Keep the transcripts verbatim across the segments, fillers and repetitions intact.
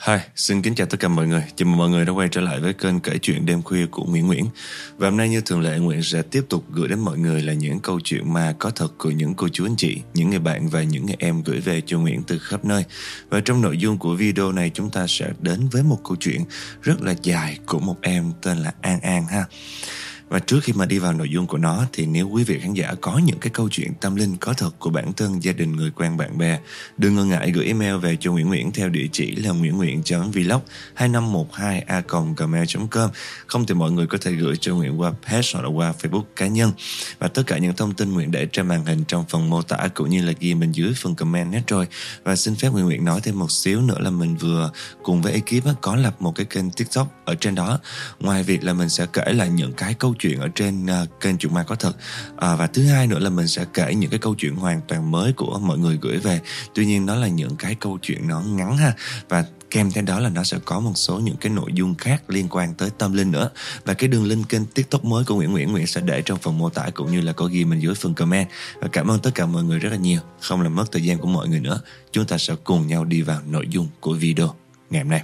Hi, xin kính chào tất cả mọi người. Chào mừng mọi người đã quay trở lại với kênh kể chuyện đêm khuya của Nguyễn Nguyễn. Và hôm nay như thường lệ, Nguyễn sẽ tiếp tục gửi đến mọi người là những câu chuyện ma có thật của những cô chú anh chị, những người bạn và những người em gửi về cho Nguyễn từ khắp nơi. Và trong nội dung của video này, chúng ta sẽ đến với một câu chuyện rất là dài của một em tên là An An ha. Và trước khi mà đi vào nội dung của nó thì nếu quý vị khán giả có những cái câu chuyện tâm linh có thật của bản thân, gia đình, người quen, bạn bè, đừng ngần ngại gửi email về cho Nguyễn Nguyễn theo địa chỉ là nguyễn nguyễn chấm vlog hai năm một hai a còng gmail chấm com. Không thì mọi người có thể gửi cho Nguyễn qua page hoặc là qua Facebook cá nhân. Và tất cả những thông tin Nguyễn để trên màn hình trong phần mô tả cũng như là ghi bên dưới phần comment hết rồi. Và xin phép Nguyễn Nguyễn nói thêm một xíu nữa là mình vừa cùng với ekip có lập một cái kênh TikTok. Ở trên đó, ngoài việc là mình sẽ kể lại những cái câu chuyện ở trên uh, kênh Chuyện Ma Có Thật, à, và thứ hai nữa là mình sẽ kể những cái câu chuyện hoàn toàn mới của mọi người gửi về. Tuy nhiên nó là những cái câu chuyện nó ngắn ha, và kèm theo đó là nó sẽ có một số những cái nội dung khác liên quan tới tâm linh nữa. Và cái đường link kênh TikTok mới của Nguyễn Nguyễn Nguyễn sẽ để trong phần mô tả cũng như là có ghi bên dưới phần comment. Và cảm ơn tất cả mọi người rất là nhiều. Không làm mất thời gian của mọi người nữa, chúng ta sẽ cùng nhau đi vào nội dung của video ngày hôm nay.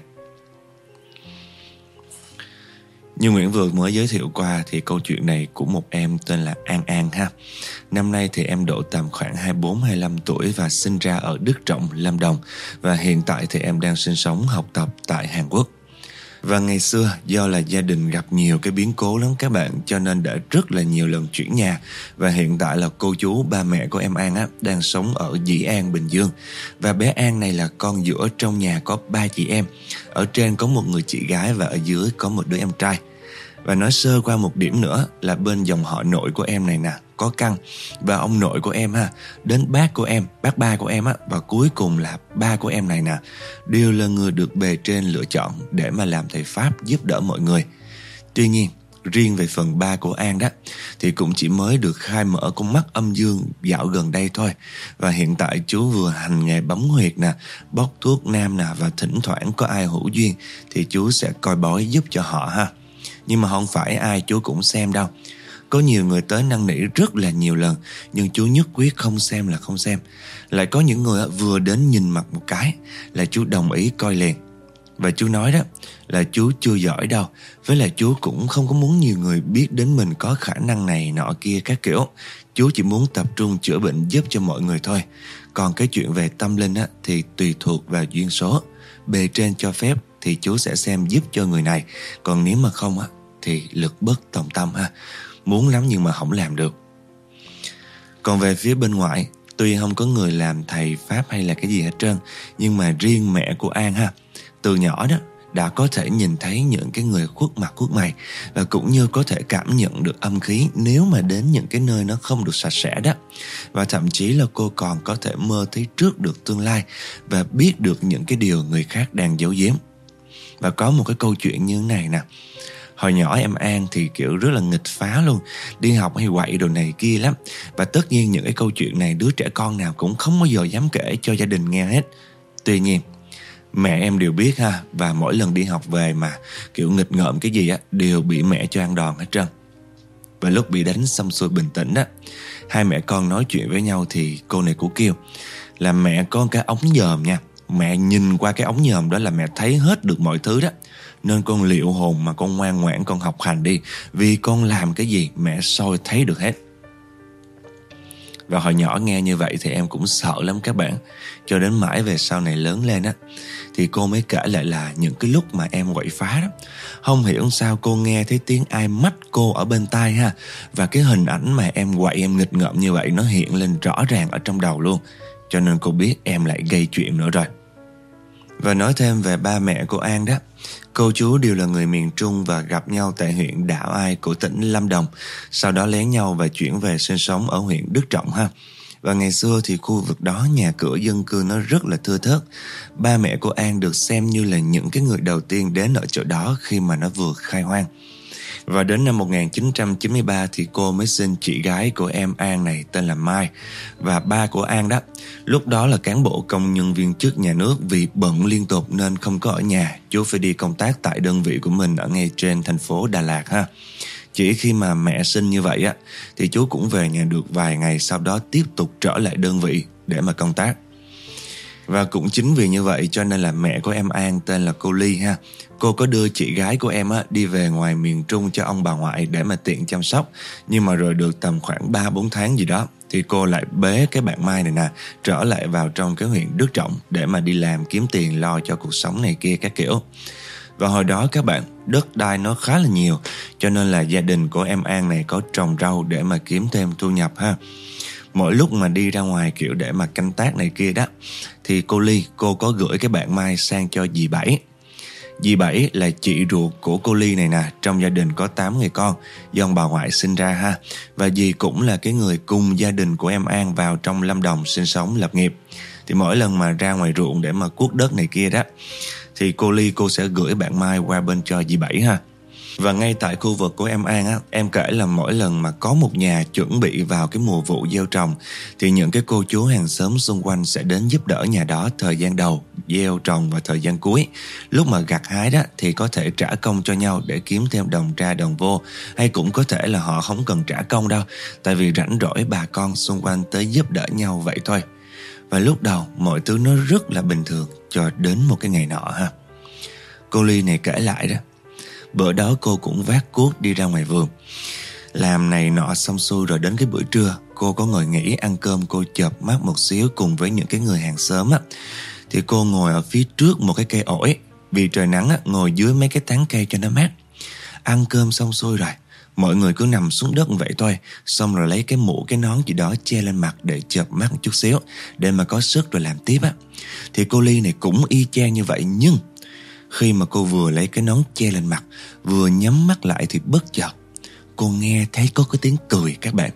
Như Nguyễn vừa mới giới thiệu qua thì câu chuyện này của một em tên là An An ha. Năm nay thì em độ tầm khoảng hai mươi bốn hai mươi lăm tuổi và sinh ra ở Đức Trọng, Lâm Đồng. Và hiện tại thì em đang sinh sống học tập tại Hàn Quốc. Và ngày xưa do là gia đình gặp nhiều cái biến cố lắm các bạn, cho nên đã rất là nhiều lần chuyển nhà. Và hiện tại là cô chú, ba mẹ của em An á, đang sống ở Dĩ An, Bình Dương. Và bé An này là con giữa trong nhà có ba chị em. Ở trên có một người chị gái và ở dưới có một đứa em trai. Và nói sơ qua một điểm nữa là bên dòng họ nội của em này nè, có căn. Và ông nội của em ha, đến bác của em, bác ba của em á, và cuối cùng là ba của em này nè, đều là người được bề trên lựa chọn để mà làm thầy Pháp giúp đỡ mọi người. Tuy nhiên, riêng về phần ba của An đó thì cũng chỉ mới được khai mở con mắt âm dương dạo gần đây thôi. Và hiện tại chú vừa hành nghề bấm huyệt nè, bóc thuốc nam nè, và thỉnh thoảng có ai hữu duyên thì chú sẽ coi bói giúp cho họ ha. Nhưng mà không phải ai chú cũng xem đâu. Có nhiều người tới năn nỉ rất là nhiều lần, nhưng chú nhất quyết không xem là không xem. Lại có những người vừa đến nhìn mặt một cái là chú đồng ý coi liền. Và chú nói đó là chú chưa giỏi đâu, với lại chú cũng không có muốn nhiều người biết đến mình có khả năng này nọ kia các kiểu. Chú chỉ muốn tập trung chữa bệnh giúp cho mọi người thôi. Còn cái chuyện về tâm linh á, thì tùy thuộc vào duyên số. Bề trên cho phép thì chú sẽ xem giúp cho người này. Còn nếu mà không á, thì lực bất tòng tâm ha. Muốn lắm nhưng mà không làm được. Còn về phía bên ngoài, tuy không có người làm thầy Pháp hay là cái gì hết trơn, nhưng mà riêng mẹ của An ha, từ nhỏ đó đã có thể nhìn thấy những cái người khuất mặt khuất mày, và cũng như có thể cảm nhận được âm khí nếu mà đến những cái nơi nó không được sạch sẽ đó. Và thậm chí là cô còn có thể mơ thấy trước được tương lai và biết được những cái điều người khác đang giấu giếm. Và có một cái câu chuyện như thế này nè. Hồi nhỏ em An thì kiểu rất là nghịch phá luôn, đi học hay quậy đồ này kia lắm. Và tất nhiên những cái câu chuyện này đứa trẻ con nào cũng không bao giờ dám kể cho gia đình nghe hết. Tuy nhiên mẹ em đều biết ha, và mỗi lần đi học về mà kiểu nghịch ngợm cái gì á, đều bị mẹ cho ăn đòn hết trơn. Và lúc bị đánh xong xuôi bình tĩnh á, hai mẹ con nói chuyện với nhau thì cô này cũng kêu là mẹ có cái ống nhòm nha. Mẹ nhìn qua cái ống nhòm đó là mẹ thấy hết được mọi thứ đó. Nên con liệu hồn mà con ngoan ngoãn con học hành đi, vì con làm cái gì mẹ soi thấy được hết. Và hồi nhỏ nghe như vậy thì em cũng sợ lắm các bạn. Cho đến mãi về sau này lớn lên á, thì cô mới kể lại là những cái lúc mà em quậy phá đó, không hiểu sao cô nghe thấy tiếng ai mách cô ở bên tai ha. Và cái hình ảnh mà em quậy em nghịch ngợm như vậy nó hiện lên rõ ràng ở trong đầu luôn. Cho nên cô biết em lại gây chuyện nữa rồi. Và nói thêm về ba mẹ của An đó, cô chú đều là người miền Trung và gặp nhau tại huyện Đạo Ai của tỉnh Lâm Đồng. Sau đó lén nhau và chuyển về sinh sống ở huyện Đức Trọng ha. Và ngày xưa thì khu vực đó nhà cửa dân cư nó rất là thưa thớt. Ba mẹ của An được xem như là những cái người đầu tiên đến ở chỗ đó khi mà nó vừa khai hoang. Và đến năm một nghìn chín trăm chín mươi ba thì cô mới sinh chị gái của em An này tên là Mai. Và ba của An đó lúc đó là cán bộ công nhân viên chức nhà nước, vì bận liên tục nên không có ở nhà. Chú phải đi công tác tại đơn vị của mình ở ngay trên thành phố Đà Lạt ha. Chỉ khi mà mẹ sinh như vậy á, thì chú cũng về nhà được vài ngày, sau đó tiếp tục trở lại đơn vị để mà công tác. Và cũng chính vì như vậy cho nên là mẹ của em An tên là cô Ly ha. Cô có đưa chị gái của em á, đi về ngoài miền Trung cho ông bà ngoại để mà tiện chăm sóc. Nhưng mà rồi được tầm khoảng ba bốn tháng gì đó thì cô lại bế cái bạn Mai này nè trở lại vào trong cái huyện Đức Trọng để mà đi làm kiếm tiền lo cho cuộc sống này kia các kiểu. Và hồi đó các bạn, đất đai nó khá là nhiều, cho nên là gia đình của em An này có trồng rau để mà kiếm thêm thu nhập ha. Mỗi lúc mà đi ra ngoài kiểu để mà canh tác này kia đó, thì cô Ly, cô có gửi cái bạn Mai sang cho dì Bảy. Dì Bảy là chị ruột của cô Ly này nè, trong gia đình có tám người con do ông bà ngoại sinh ra ha. Và dì cũng là cái người cùng gia đình của em An vào trong Lâm Đồng sinh sống lập nghiệp. Thì mỗi lần mà ra ngoài ruộng để mà cuốc đất này kia đó, thì cô Ly cô sẽ gửi bạn Mai qua bên cho dì Bảy ha. Và ngay tại khu vực của em An á, em kể là mỗi lần mà có một nhà chuẩn bị vào cái mùa vụ gieo trồng thì những cái cô chú hàng xóm xung quanh sẽ đến giúp đỡ nhà đó thời gian đầu gieo trồng và thời gian cuối. Lúc mà gặt hái đó thì có thể trả công cho nhau để kiếm thêm đồng ra đồng vô, hay cũng có thể là họ không cần trả công đâu, tại vì rảnh rỗi bà con xung quanh tới giúp đỡ nhau vậy thôi. Và lúc đầu mọi thứ nó rất là bình thường cho đến một cái ngày nọ ha. Cô Ly này kể lại đó, bữa đó cô cũng vác cuốc đi ra ngoài vườn làm này nọ xong xuôi, rồi đến cái bữa trưa cô có ngồi nghỉ ăn cơm, cô chợp mắt một xíu cùng với những cái người hàng xóm á. Thì cô ngồi ở phía trước một cái cây ổi, vì trời nắng á, ngồi dưới mấy cái tán cây cho nó mát. Ăn cơm xong xuôi rồi, mọi người cứ nằm xuống đất vậy thôi, xong rồi lấy cái mũ cái nón gì đó che lên mặt để chợp mắt một chút xíu để mà có sức rồi làm tiếp á. Thì cô Ly này cũng y chang như vậy, nhưng khi mà cô vừa lấy cái nón che lên mặt, vừa nhắm mắt lại thì bất chợt cô nghe thấy có cái tiếng cười các bạn.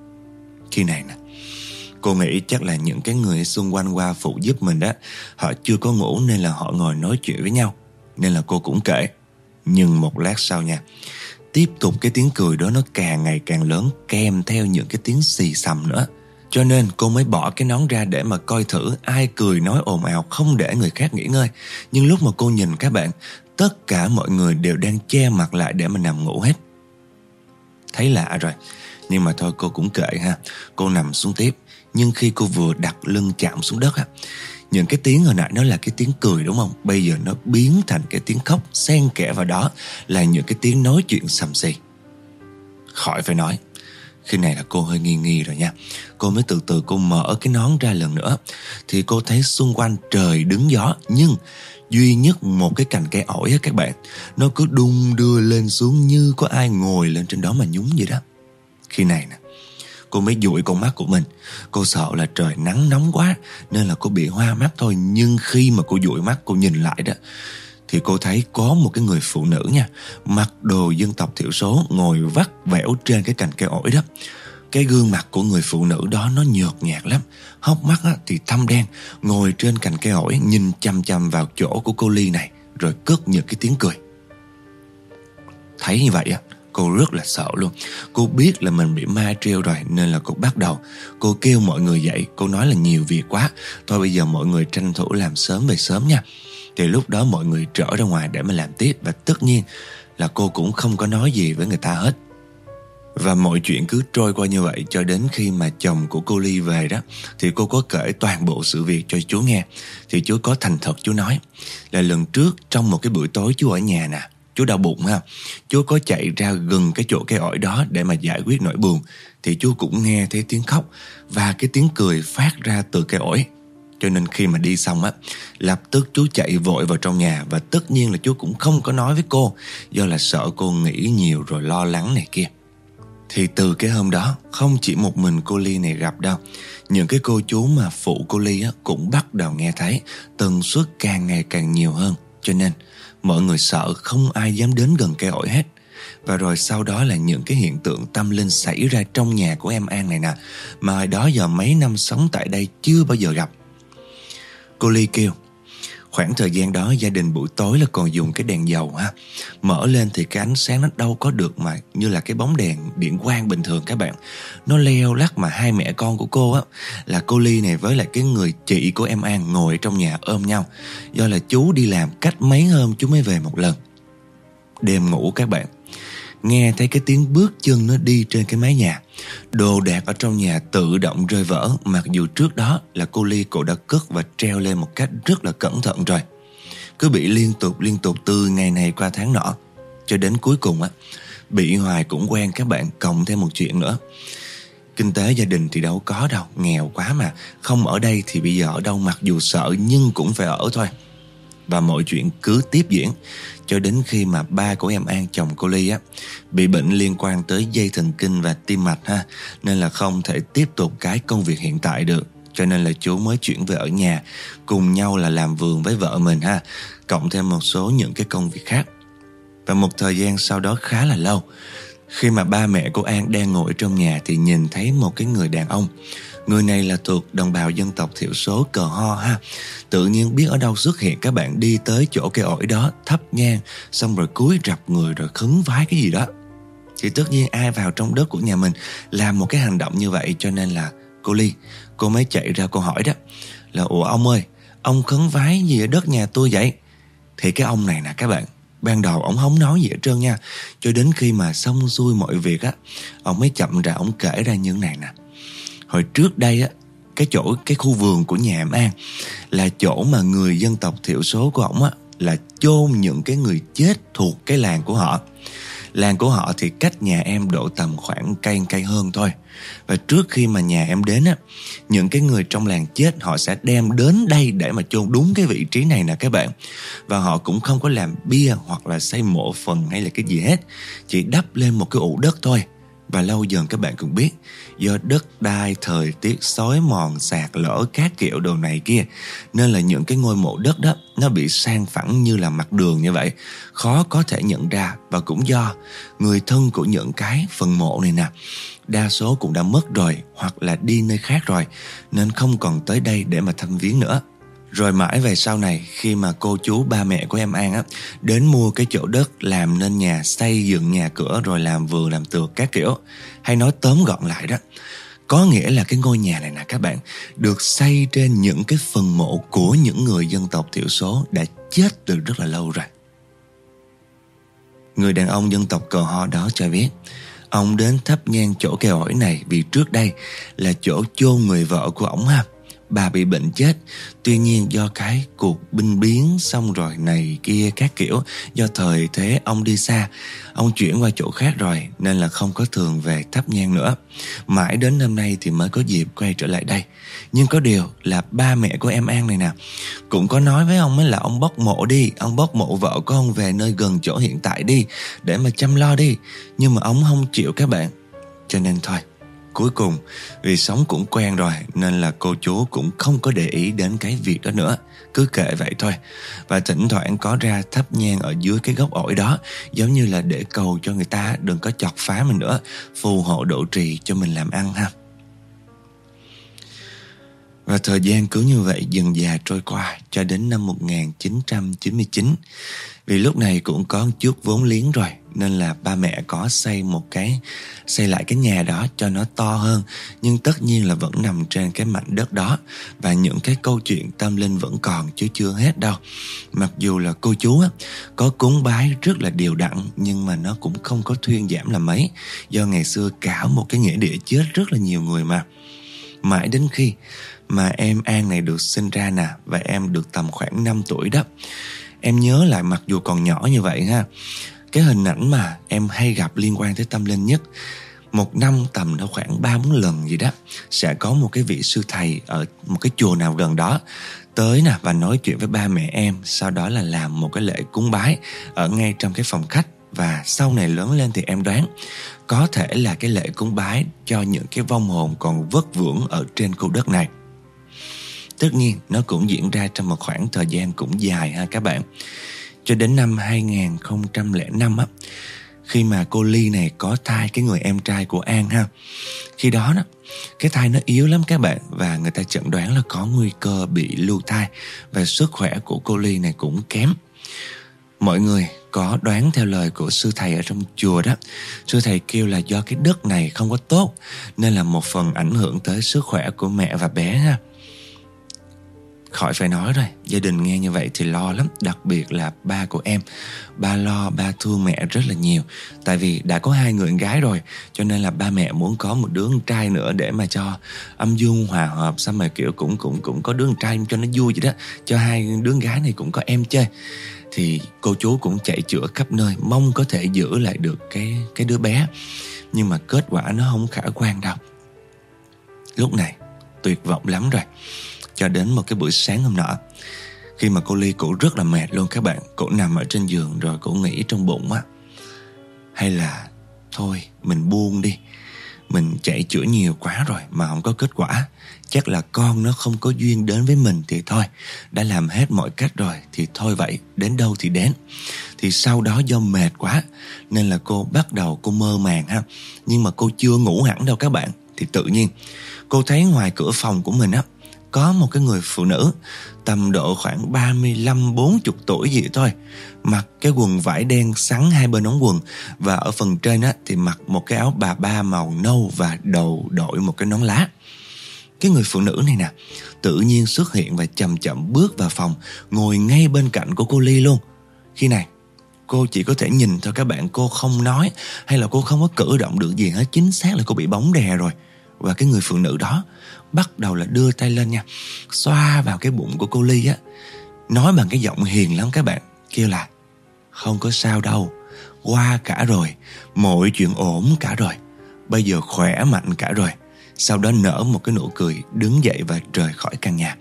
Khi này nè, cô nghĩ chắc là những cái người xung quanh qua phụ giúp mình đó, họ chưa có ngủ nên là họ ngồi nói chuyện với nhau, nên là cô cũng kể. Nhưng một lát sau nha, tiếp tục cái tiếng cười đó nó càng ngày càng lớn, kèm theo những cái tiếng xì xầm nữa. Cho nên cô mới bỏ cái nón ra để mà coi thử ai cười nói ồn ào không để người khác nghỉ ngơi. Nhưng lúc mà cô nhìn các bạn, tất cả mọi người đều đang che mặt lại để mà nằm ngủ hết. Thấy lạ rồi, nhưng mà thôi cô cũng kệ ha. Cô nằm xuống tiếp, nhưng khi cô vừa đặt lưng chạm xuống đất á, những cái tiếng hồi nãy nó là cái tiếng cười đúng không? Bây giờ nó biến thành cái tiếng khóc, xen kẽ vào đó là những cái tiếng nói chuyện xầm xì. Khỏi phải nói, khi này là cô hơi nghi nghi rồi nha. Cô mới từ từ cô mở cái nón ra lần nữa, thì cô thấy xung quanh trời đứng gió, nhưng duy nhất một cái cành cây ổi á các bạn, nó cứ đung đưa lên xuống như có ai ngồi lên trên đó mà nhúng vậy đó. Khi này nè, cô mới dụi con mắt của mình. Cô sợ là trời nắng nóng quá nên là cô bị hoa mắt thôi. Nhưng khi mà cô dụi mắt cô nhìn lại đó, thì cô thấy có một cái người phụ nữ nha, mặc đồ dân tộc thiểu số, ngồi vắt vẻo trên cái cành cây ổi đó. Cái gương mặt của người phụ nữ đó nó nhợt nhạt lắm, hốc mắt á, thì thâm đen, ngồi trên cành cây ổi nhìn chăm chăm vào chỗ của cô Ly này, rồi cất những cái tiếng cười. Thấy như vậy á, cô rất là sợ luôn. Cô biết là mình bị ma trêu rồi, nên là cô bắt đầu cô kêu mọi người dậy. Cô nói là nhiều việc quá, thôi bây giờ mọi người tranh thủ làm sớm về sớm nha. Thì lúc đó mọi người trở ra ngoài để mà làm tiếp. Và tất nhiên là cô cũng không có nói gì với người ta hết. Và mọi chuyện cứ trôi qua như vậy cho đến khi mà chồng của cô Ly về đó, thì cô có kể toàn bộ sự việc cho chú nghe. Thì chú có thành thật chú nói là lần trước trong một cái buổi tối chú ở nhà nè, chú đau bụng ha, chú có chạy ra gần cái chỗ cây ổi đó để mà giải quyết nỗi buồn. Thì chú cũng nghe thấy tiếng khóc và cái tiếng cười phát ra từ cây ổi. Cho nên khi mà đi xong á, lập tức chú chạy vội vào trong nhà. Và tất nhiên là chú cũng không có nói với cô, do là sợ cô nghĩ nhiều rồi lo lắng này kia. Thì từ cái hôm đó, không chỉ một mình cô Ly này gặp đâu, những cái cô chú mà phụ cô Ly á, cũng bắt đầu nghe thấy, tần suất càng ngày càng nhiều hơn. Cho nên mọi người sợ không ai dám đến gần cây ổi hết. Và rồi sau đó là những cái hiện tượng tâm linh xảy ra trong nhà của em An này nè, mà hồi đó giờ mấy năm sống tại đây chưa bao giờ gặp. Cô Ly kêu khoảng thời gian đó gia đình buổi tối là còn dùng cái đèn dầu ha, mở lên thì cái ánh sáng nó đâu có được mà như là cái bóng đèn điện quang bình thường các bạn. Nó leo lắc mà hai mẹ con của cô á, là cô Ly này với lại cái người chị của em An ngồi trong nhà ôm nhau, do là chú đi làm cách mấy hôm chú mới về một lần. Đêm ngủ các bạn, nghe thấy cái tiếng bước chân nó đi trên cái mái nhà. Đồ đạc ở trong nhà tự động rơi vỡ, mặc dù trước đó là cô Ly cổ đã cất và treo lên một cách rất là cẩn thận rồi. Cứ bị liên tục liên tục từ ngày này qua tháng nọ, cho đến cuối cùng á, bị hoài cũng quen các bạn. Cộng thêm một chuyện nữa, kinh tế gia đình thì đâu có đâu, nghèo quá mà. Không ở đây thì bây giờ ở đâu, mặc dù sợ nhưng cũng phải ở thôi. Và mọi chuyện cứ tiếp diễn cho đến khi mà ba của em An, chồng cô Ly á, bị bệnh liên quan tới dây thần kinh và tim mạch ha, nên là không thể tiếp tục cái công việc hiện tại được. Cho nên là chú mới chuyển về ở nhà cùng nhau là làm vườn với vợ mình ha, cộng thêm một số những cái công việc khác. Và một thời gian sau đó khá là lâu, khi mà ba mẹ của An đang ngồi trong nhà thì nhìn thấy một cái người đàn ông. Người này là thuộc đồng bào dân tộc thiểu số Cờ Ho ha. Tự nhiên biết ở đâu xuất hiện, các bạn đi tới chỗ cây ổi đó, thắp nhang, xong rồi cúi rập người rồi khấn vái cái gì đó. Thì tất nhiên ai vào trong đất của nhà mình làm một cái hành động như vậy, cho nên là cô Ly, cô mới chạy ra cô hỏi đó là: ủa ông ơi, ông khấn vái gì ở đất nhà tôi vậy? Thì cái ông này nè các bạn, ban đầu ổng không nói gì hết trơn nha. Cho đến khi mà xong xuôi mọi việc á, ổng mới chậm ra ổng kể ra những này nè. Hồi trước đây á, cái chỗ, cái khu vườn của nhà em An là chỗ mà người dân tộc thiểu số của ổng á là chôn những cái người chết thuộc cái làng của họ. Làng của họ thì cách nhà em độ tầm khoảng cây cây hơn thôi. Và trước khi mà nhà em đến á, những cái người trong làng chết họ sẽ đem đến đây để mà chôn đúng cái vị trí này nè các bạn. Và họ cũng không có làm bia hoặc là xây mộ phần hay là cái gì hết, chỉ đắp lên một cái ụ đất thôi. Và lâu dần các bạn cũng biết, do đất đai, thời tiết xói mòn, sạt lở các kiểu đồ này kia, nên là những cái ngôi mộ đất đó nó bị san phẳng như là mặt đường như vậy, khó có thể nhận ra. Và cũng do người thân của những cái phần mộ này nè, đa số cũng đã mất rồi hoặc là đi nơi khác rồi, nên không còn tới đây để mà thăm viếng nữa. Rồi mãi về sau này, khi mà cô chú ba mẹ của em An á đến mua cái chỗ đất làm nên nhà, xây dựng nhà cửa rồi làm vườn làm tược các kiểu, hay nói tóm gọn lại đó, có nghĩa là cái ngôi nhà này nè các bạn, được xây trên những cái phần mộ của những người dân tộc thiểu số đã chết từ rất là lâu rồi. Người đàn ông dân tộc Cờ Ho đó cho biết, ông đến thắp nhang chỗ cây ổi này vì trước đây là chỗ chôn người vợ của ổng ha. Bà bị bệnh chết, tuy nhiên do cái cuộc binh biến xong rồi này kia các kiểu, do thời thế ông đi xa, ông chuyển qua chỗ khác rồi nên là không có thường về thắp nhang nữa. Mãi đến năm nay thì mới có dịp quay trở lại đây. Nhưng có điều là ba mẹ của em An này nè cũng có nói với ông ấy là ông bốc mộ đi, ông bốc mộ vợ của ông về nơi gần chỗ hiện tại đi để mà chăm lo đi. Nhưng mà ông không chịu các bạn. Cho nên thôi, cuối cùng vì sống cũng quen rồi nên là cô chú cũng không có để ý đến cái việc đó nữa, cứ kệ vậy thôi. Và thỉnh thoảng có ra thắp nhang ở dưới cái gốc ổi đó, giống như là để cầu cho người ta đừng có chọc phá mình nữa, phù hộ độ trì cho mình làm ăn ha. Và thời gian cứ như vậy dần dà trôi qua cho đến năm một nghìn chín trăm chín mươi chín. Vì lúc này cũng có một chút vốn liếng rồi nên là ba mẹ có xây một cái xây lại cái nhà đó cho nó to hơn, nhưng tất nhiên là vẫn nằm trên cái mảnh đất đó. Và những cái câu chuyện tâm linh vẫn còn chứ chưa hết đâu. Mặc dù là cô chú á, có cúng bái rất là đều đặn, nhưng mà nó cũng không có thuyên giảm là mấy, do ngày xưa cả một cái nghĩa địa chết rất là nhiều người mà. Mãi đến khi mà em An này được sinh ra nè, và em được tầm khoảng năm tuổi đó, em nhớ lại mặc dù còn nhỏ như vậy ha, cái hình ảnh mà em hay gặp liên quan tới tâm linh nhất, một năm tầm nó khoảng ba bốn lần gì đó, sẽ có một cái vị sư thầy ở một cái chùa nào gần đó tới nè và nói chuyện với ba mẹ em, sau đó là làm một cái lễ cúng bái ở ngay trong cái phòng khách. Và sau này lớn lên thì em đoán có thể là cái lễ cúng bái cho những cái vong hồn còn vất vưởng ở trên khu đất này. Tất nhiên nó cũng diễn ra trong một khoảng thời gian cũng dài ha các bạn. Cho đến năm hai nghìn không trăm lẻ năm á, khi mà cô Ly này có thai cái người em trai của An ha. Khi đó đó, cái thai nó yếu lắm các bạn, và người ta chẩn đoán là có nguy cơ bị lưu thai, và sức khỏe của cô Ly này cũng kém. Mọi người có đoán theo lời của sư thầy ở trong chùa đó, sư thầy kêu là do cái đất này không có tốt nên là một phần ảnh hưởng tới sức khỏe của mẹ và bé ha. khỏi phải nói rồi, gia đình nghe như vậy thì lo lắm. Đặc biệt là ba của em. Ba lo, ba thương mẹ rất là nhiều. Tại vì đã có hai người con gái rồi, cho nên là ba mẹ muốn có một đứa con trai nữa để mà cho âm dương hòa hợp. Xong rồi kiểu cũng cũng cũng có đứa con trai cho nó vui vậy đó, cho hai đứa con gái này cũng có em chơi. Thì cô chú cũng chạy chữa khắp nơi, mong có thể giữ lại được cái, cái đứa bé. Nhưng mà kết quả nó không khả quan đâu. Lúc này tuyệt vọng lắm rồi. Cho đến một cái buổi sáng hôm nọ, khi mà cô Ly cổ rất là mệt luôn các bạn. Cổ nằm ở trên giường rồi cổ nghĩ trong bụng á, hay là thôi mình buông đi. Mình chạy chữa nhiều quá rồi mà không có kết quả, chắc là con nó không có duyên đến với mình thì thôi. Đã làm hết mọi cách rồi thì thôi vậy, đến đâu thì đến. Thì sau đó do mệt quá nên là cô bắt đầu cô mơ màng ha. Nhưng mà cô chưa ngủ hẳn đâu các bạn. Thì tự nhiên cô thấy ngoài cửa phòng của mình á, có một cái người phụ nữ tầm độ khoảng ba mươi lăm bốn mươi tuổi gì thôi, mặc cái quần vải đen xắn hai bên ống quần, và ở phần trên á thì mặc một cái áo bà ba màu nâu và đầu đội một cái nón lá. Cái người phụ nữ này nè tự nhiên xuất hiện và chậm chậm bước vào phòng, ngồi ngay bên cạnh của cô Ly luôn. Khi này cô chỉ có thể nhìn thôi các bạn, cô không nói hay là cô không có cử động được gì hết. Chính xác là cô bị bóng đè rồi. Và cái người phụ nữ đó bắt đầu là đưa tay lên nha, xoa vào cái bụng của cô Ly á, nói bằng cái giọng hiền lắm các bạn, kêu là không có sao đâu, qua cả rồi, mọi chuyện ổn cả rồi, bây giờ khỏe mạnh cả rồi. Sau đó nở một cái nụ cười, đứng dậy và rời khỏi căn nhà.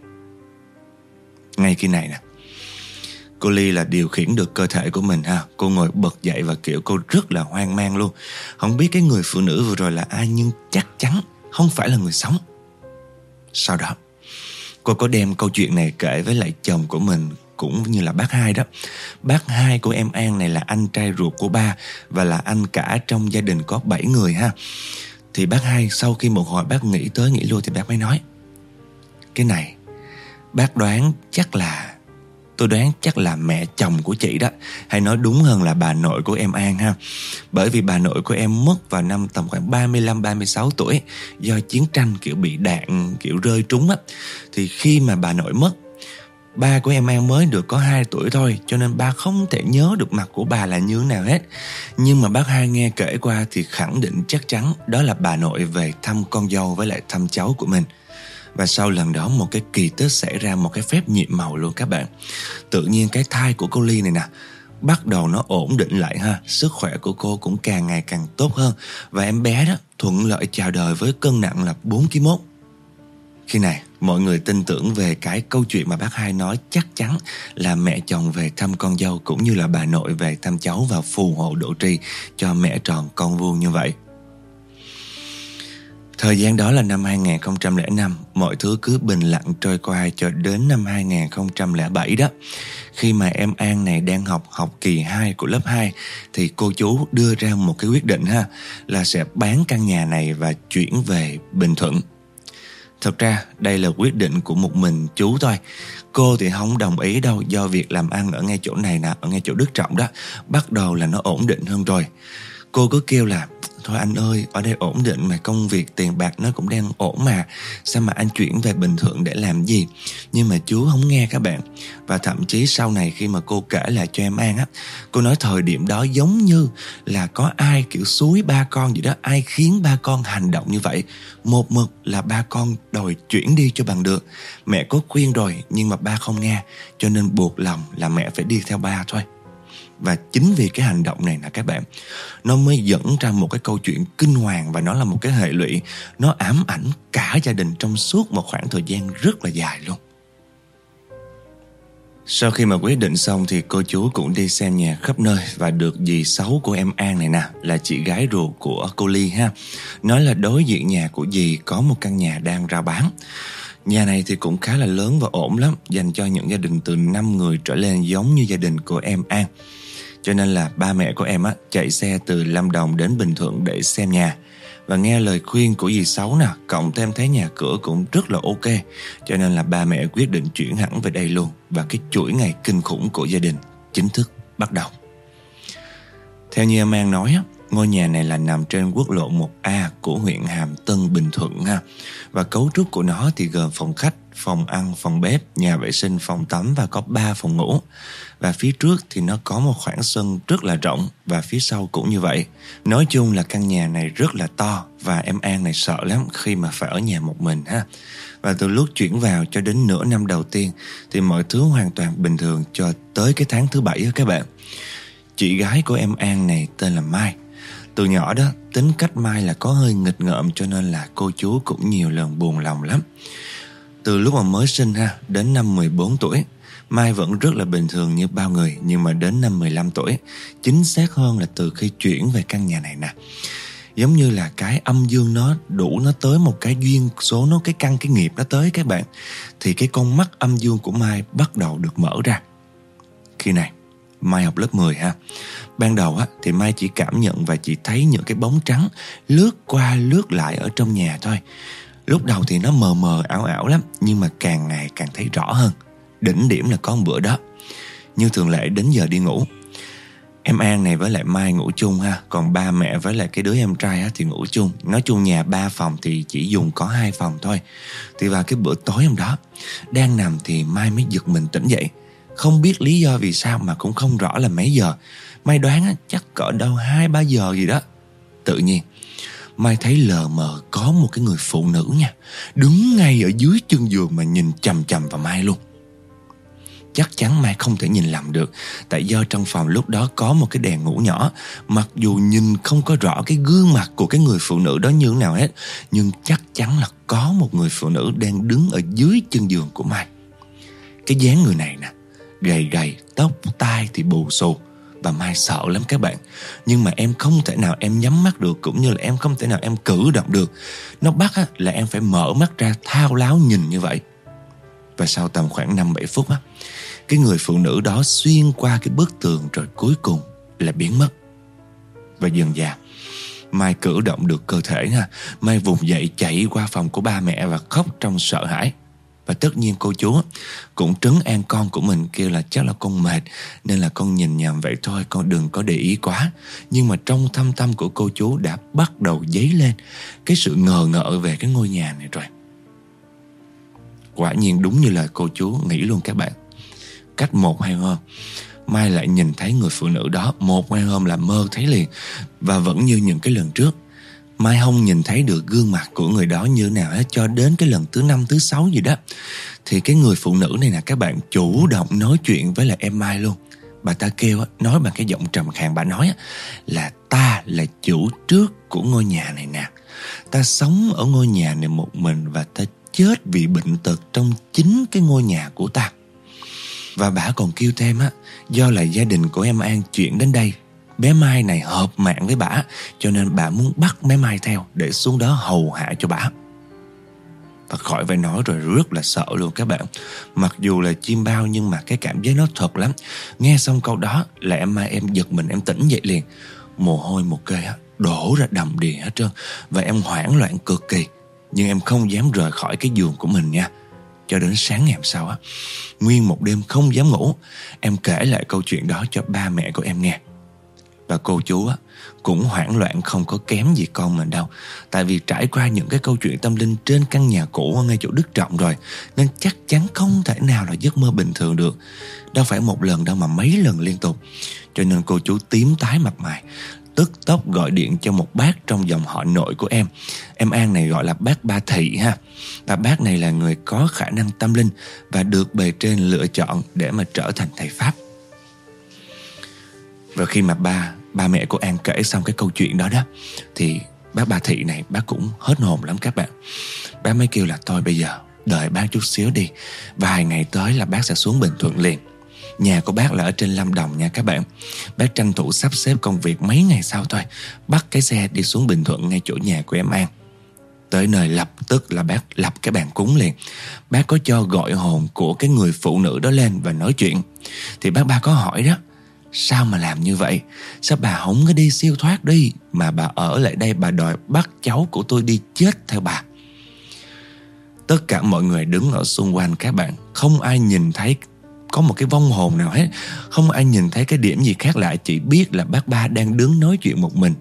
Ngay khi này nè, cô Ly là điều khiển được cơ thể của mình ha. Cô ngồi bật dậy và kiểu cô rất là hoang mang luôn. Không biết cái người phụ nữ vừa rồi là ai, nhưng chắc chắn không phải là người sống. Sau đó cô có đem câu chuyện này kể với lại chồng của mình, cũng như là bác hai đó. Bác hai của em An này là anh trai ruột của ba, và là anh cả trong gia đình có bảy người ha. Thì bác hai sau khi một hồi bác nghĩ tới nghĩ lui thì bác mới nói, cái này bác đoán chắc là, tôi đoán chắc là mẹ chồng của chị đó, hay nói đúng hơn là bà nội của em An ha. Bởi vì bà nội của em mất vào năm tầm khoảng ba mươi lăm ba mươi sáu tuổi, do chiến tranh kiểu bị đạn kiểu rơi trúng á. Thì khi mà bà nội mất, ba của em An mới được có hai tuổi thôi, cho nên ba không thể nhớ được mặt của bà là như thế nào hết. Nhưng mà bác hai nghe kể qua thì khẳng định chắc chắn đó là bà nội về thăm con dâu với lại thăm cháu của mình. Và sau lần đó một cái kỳ tích xảy ra, một cái phép nhiệm màu luôn các bạn. Tự nhiên cái thai của cô Ly này nè bắt đầu nó ổn định lại ha. Sức khỏe của cô cũng càng ngày càng tốt hơn. Và em bé đó thuận lợi chào đời với cân nặng là bốn ki lô gam mốt. Khi này mọi người tin tưởng về cái câu chuyện mà bác hai nói, chắc chắn là mẹ chồng về thăm con dâu cũng như là bà nội về thăm cháu và phù hộ độ trì cho mẹ tròn con vuông như vậy. Thời gian đó là năm hai không không năm, mọi thứ cứ bình lặng trôi qua cho đến năm hai không không bảy đó. Khi mà em An này đang học học kỳ hai của lớp hai thì cô chú đưa ra một cái quyết định ha, là sẽ bán căn nhà này và chuyển về Bình Thuận. Thật ra đây là quyết định của một mình chú thôi. Cô thì không đồng ý đâu, do việc làm ăn ở ngay chỗ này nè, ở ngay chỗ Đức Trọng đó, bắt đầu là nó ổn định hơn rồi. Cô cứ kêu là thôi anh ơi, ở đây ổn định mà, công việc tiền bạc nó cũng đang ổn mà, sao mà anh chuyển về Bình Thuận để làm gì? Nhưng mà chú không nghe các bạn. Và thậm chí sau này khi mà cô kể lại cho em An á, cô nói thời điểm đó giống như là có ai kiểu xúi ba con vậy đó, ai khiến ba con hành động như vậy. Một mực là ba con đòi chuyển đi cho bằng được. Mẹ có khuyên rồi nhưng mà ba không nghe, cho nên buộc lòng là mẹ phải đi theo ba thôi. Và chính vì cái hành động này nè các bạn, nó mới dẫn ra một cái câu chuyện kinh hoàng, và nó là một cái hệ lụy, nó ám ảnh cả gia đình trong suốt một khoảng thời gian rất là dài luôn. Sau khi mà quyết định xong thì cô chú cũng đi xem nhà khắp nơi, và được dì Sáu của em An này nè, là chị gái ruột của cô Ly ha, nói là đối diện nhà của dì có một căn nhà đang rao bán. Nhà này thì cũng khá là lớn và ổn lắm, dành cho những gia đình từ năm người trở lên, giống như gia đình của em An. Cho nên là ba mẹ của em á chạy xe từ Lâm Đồng đến Bình Thuận để xem nhà. Và nghe lời khuyên của dì Sáu nè, cộng thêm thấy nhà cửa cũng rất là ok, cho nên là ba mẹ quyết định chuyển hẳn về đây luôn. Và cái chuỗi ngày kinh khủng của gia đình chính thức bắt đầu. Theo như em An nói á, Ngôi nhà này là nằm trên quốc lộ một A của huyện Hàm Tân, Bình Thuận ha. Và cấu trúc của nó thì gồm phòng khách, phòng ăn, phòng bếp, nhà vệ sinh, phòng tắm và có ba phòng ngủ. Và phía trước thì nó có một khoảng sân rất là rộng và phía sau cũng như vậy. Nói chung là căn nhà này rất là to và em An này sợ lắm khi mà phải ở nhà một mình ha. Và từ lúc chuyển vào cho đến nửa năm đầu tiên thì mọi thứ hoàn toàn bình thường cho tới cái tháng thứ bảy á các bạn. Chị gái của em An này tên là Mai. Từ nhỏ đó, tính cách Mai là có hơi nghịch ngợm cho nên là cô chú cũng nhiều lần buồn lòng lắm. Từ lúc mà mới sinh ha, đến năm mười bốn tuổi, Mai vẫn rất là bình thường như bao người. Nhưng mà đến năm mười lăm tuổi, chính xác hơn là từ khi chuyển về căn nhà này nè, giống như là cái âm dương nó đủ, nó tới một cái duyên số, nó cái căn cái nghiệp nó tới các bạn. Thì cái con mắt âm dương của Mai bắt đầu được mở ra. Khi này Mai học lớp mười ha. Ban đầu á thì Mai chỉ cảm nhận và chỉ thấy những cái bóng trắng lướt qua lướt lại ở trong nhà thôi. Lúc đầu thì nó mờ mờ ảo ảo lắm, nhưng mà càng ngày càng thấy rõ hơn. Đỉnh điểm là có một bữa đó, như thường lệ đến giờ đi ngủ, em An này với lại Mai ngủ chung ha. Còn ba mẹ với lại cái đứa em trai á thì ngủ chung. Nói chung nhà ba phòng thì chỉ dùng có hai phòng thôi. Thì vào cái bữa tối hôm đó, đang nằm thì Mai mới giật mình tỉnh dậy. Không biết lý do vì sao mà cũng không rõ là mấy giờ. Mai đoán á, chắc cỡ đâu hai ba giờ gì đó. Tự nhiên Mai thấy lờ mờ có một cái người phụ nữ nha, đứng ngay ở dưới chân giường mà nhìn chằm chằm vào Mai luôn. Chắc chắn Mai không thể nhìn lầm được, tại do trong phòng lúc đó có một cái đèn ngủ nhỏ. Mặc dù nhìn không có rõ cái gương mặt của cái người phụ nữ đó như thế nào hết, nhưng chắc chắn là có một người phụ nữ đang đứng ở dưới chân giường của Mai. Cái dáng người này nè, gầy gầy, tóc tai thì bù xù. Và Mai sợ lắm các bạn. Nhưng mà em không thể nào em nhắm mắt được, cũng như là em không thể nào em cử động được. Nó bắt á, là em phải mở mắt ra thao láo nhìn như vậy. Và sau tầm khoảng năm bảy phút á, cái người phụ nữ đó xuyên qua cái bức tường rồi cuối cùng là biến mất. Và dần dà Mai cử động được cơ thể ha. Mai vùng dậy chạy qua phòng của ba mẹ và khóc trong sợ hãi. Và tất nhiên cô chú cũng trấn an con của mình, kêu là chắc là con mệt nên là con nhìn nhầm vậy thôi, con đừng có để ý quá. Nhưng mà trong thâm tâm của cô chú đã bắt đầu dấy lên cái sự ngờ ngợ về cái ngôi nhà này rồi. Quả nhiên đúng như lời cô chú nghĩ luôn các bạn. Cách một hai hôm, Mai lại nhìn thấy người phụ nữ đó. Một hai hôm là mơ thấy liền. Và vẫn như những cái lần trước, Mai không nhìn thấy được gương mặt của người đó như nào hết. Cho đến cái lần thứ năm, thứ sáu gì đó, thì cái người phụ nữ này nè các bạn, chủ động nói chuyện với lại em Mai luôn. Bà ta kêu, nói bằng cái giọng trầm khàn, bà nói là ta là chủ trước của ngôi nhà này nè. Ta sống ở ngôi nhà này một mình và ta chết vì bệnh tật trong chính cái ngôi nhà của ta. Và bà còn kêu thêm á, do là gia đình của em An chuyển đến đây, bé Mai này hợp mạng với bà, cho nên bà muốn bắt bé Mai theo để xuống đó hầu hạ cho bà. Và khỏi phải nói rồi, rất là sợ luôn các bạn. Mặc dù là chim bao nhưng mà cái cảm giác nó thật lắm. Nghe xong câu đó là em Mai em giật mình, em tỉnh dậy liền. Mồ hôi một cây á đổ ra đầm đìa hết trơn. Và em hoảng loạn cực kỳ. Nhưng em không dám rời khỏi cái giường của mình nha. Cho đến sáng ngày hôm sau á, nguyên một đêm không dám ngủ, em kể lại câu chuyện đó cho ba mẹ của em nghe. Và cô chú á cũng hoảng loạn không có kém gì con mình đâu. Tại vì trải qua những cái câu chuyện tâm linh trên căn nhà cũ ngay chỗ Đức Trọng rồi, nên chắc chắn không thể nào là giấc mơ bình thường được. Đâu phải một lần đâu mà mấy lần liên tục. Cho nên cô chú tím tái mặt mày, tức tốc gọi điện cho một bác trong dòng họ nội của em. Em An này gọi là bác Ba Thị ha. Và bác này là người có khả năng tâm linh và được bề trên lựa chọn để mà trở thành thầy Pháp. Và khi mà ba ba mẹ của An kể xong cái câu chuyện đó đó, thì bác Ba Thị này bác cũng hết hồn lắm các bạn. Bác mới kêu là thôi bây giờ đợi bác chút xíu đi, vài ngày tới là bác sẽ xuống Bình Thuận liền. Nhà của bác là ở trên Lâm Đồng nha các bạn. Bác tranh thủ sắp xếp công việc mấy ngày sau thôi, bắt cái xe đi xuống Bình Thuận ngay chỗ nhà của em An. Tới nơi lập tức là bác lập cái bàn cúng liền. Bác có cho gọi hồn của cái người phụ nữ đó lên và nói chuyện. Thì bác Ba có hỏi đó, sao mà làm như vậy? Sao bà không có đi siêu thoát đi, mà bà ở lại đây bà đòi bắt cháu của tôi đi chết theo bà? Tất cả mọi người đứng ở xung quanh các bạn, không ai nhìn thấy có một cái vong hồn nào hết. Không ai nhìn thấy cái điểm gì khác lạ, chỉ biết là bác Ba đang đứng nói chuyện một mình.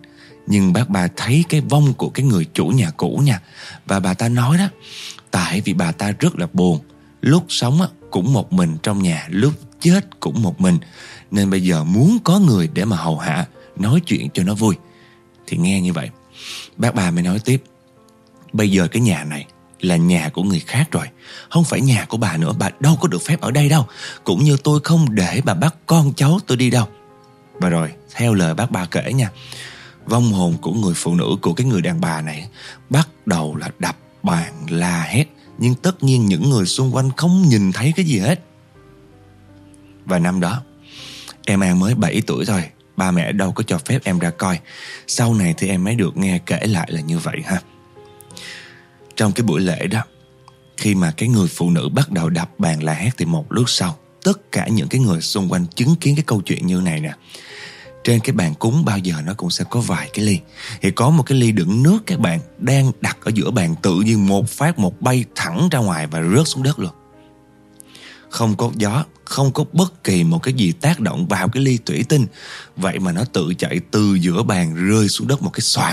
Nhưng bác ba thấy cái vong của cái người chủ nhà cũ nha. Và bà ta nói đó, tại vì bà ta rất là buồn, lúc sống á, cũng một mình trong nhà, lúc chết cũng một mình, nên bây giờ muốn có người để mà hầu hạ, nói chuyện cho nó vui. Thì nghe như vậy, bác ba mới nói tiếp, bây giờ cái nhà này là nhà của người khác rồi, không phải nhà của bà nữa. Bà đâu có được phép ở đây đâu, cũng như tôi không để bà bắt con cháu tôi đi đâu. Và rồi theo lời bác ba kể nha, vong hồn của người phụ nữ, của cái người đàn bà này bắt đầu là đập bàn la hét. Nhưng tất nhiên những người xung quanh không nhìn thấy cái gì hết. Và năm đó em An mới bảy tuổi thôi, ba mẹ đâu có cho phép em ra coi. Sau này thì em mới được nghe kể lại là như vậy ha. Trong cái buổi lễ đó, khi mà cái người phụ nữ bắt đầu đập bàn la hét, thì một lúc sau, tất cả những cái người xung quanh chứng kiến cái câu chuyện như này nè. Trên cái bàn cúng bao giờ nó cũng sẽ có vài cái ly. Thì có một cái ly đựng nước các bạn đang đặt ở giữa bàn, tự nhiên một phát một bay thẳng ra ngoài và rớt xuống đất luôn. Không có gió, không có bất kỳ một cái gì tác động vào cái ly thủy tinh. Vậy mà nó tự chạy từ giữa bàn rơi xuống đất một cái xoảng.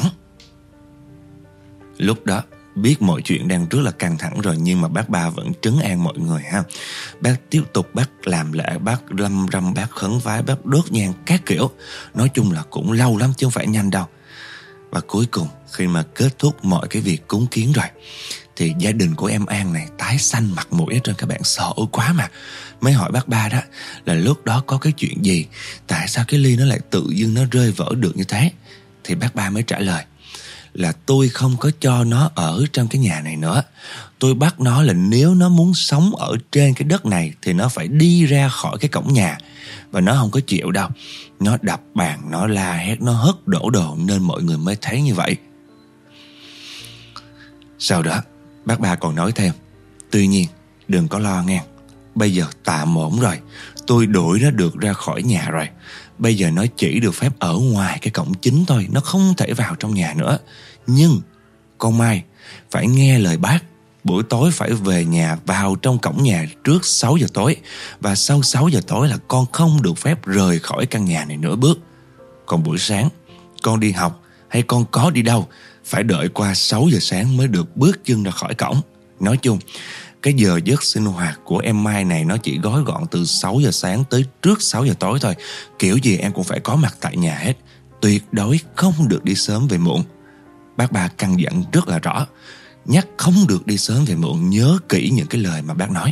Lúc đó biết mọi chuyện đang rất là căng thẳng rồi, nhưng mà bác ba vẫn trấn an mọi người ha. Bác tiếp tục bác làm lễ, bác lâm râm, bác khấn vái, bác đốt nhang các kiểu. Nói chung là cũng lâu lắm chứ không phải nhanh đâu. Và cuối cùng khi mà kết thúc mọi cái việc cúng kiến rồi, thì gia đình của em An này tái xanh mặt mũi hết trơn, các bạn sợ quá mà. Mới hỏi bác ba đó là lúc đó có cái chuyện gì, tại sao cái ly nó lại tự dưng nó rơi vỡ được như thế. Thì bác ba mới trả lời là tôi không có cho nó ở trong cái nhà này nữa. Tôi bắt nó là nếu nó muốn sống ở trên cái đất này thì nó phải đi ra khỏi cái cổng nhà. Và nó không có chịu đâu. Nó đập bàn, nó la hét, nó hất đổ đồ, nên mọi người mới thấy như vậy. Sau đó bác ba còn nói thêm, tuy nhiên đừng có lo nghe, bây giờ tạm ổn rồi, tôi đuổi nó được ra khỏi nhà rồi. Bây giờ nó chỉ được phép ở ngoài cái cổng chính thôi, nó không thể vào trong nhà nữa. Nhưng con Mai phải nghe lời bác, buổi tối phải về nhà, vào trong cổng nhà trước sáu giờ tối. Và sau sáu giờ tối là con không được phép rời khỏi căn nhà này nửa bước. Còn buổi sáng con đi học hay con có đi đâu, phải đợi qua sáu giờ sáng mới được bước chân ra khỏi cổng. Nói chung cái giờ giấc sinh hoạt của em Mai này nó chỉ gói gọn từ sáu giờ sáng tới trước sáu giờ tối thôi. Kiểu gì em cũng phải có mặt tại nhà hết. Tuyệt đối không được đi sớm về muộn. Bác ba căn dặn rất là rõ, nhắc không được đi sớm về muộn, nhớ kỹ những cái lời mà bác nói.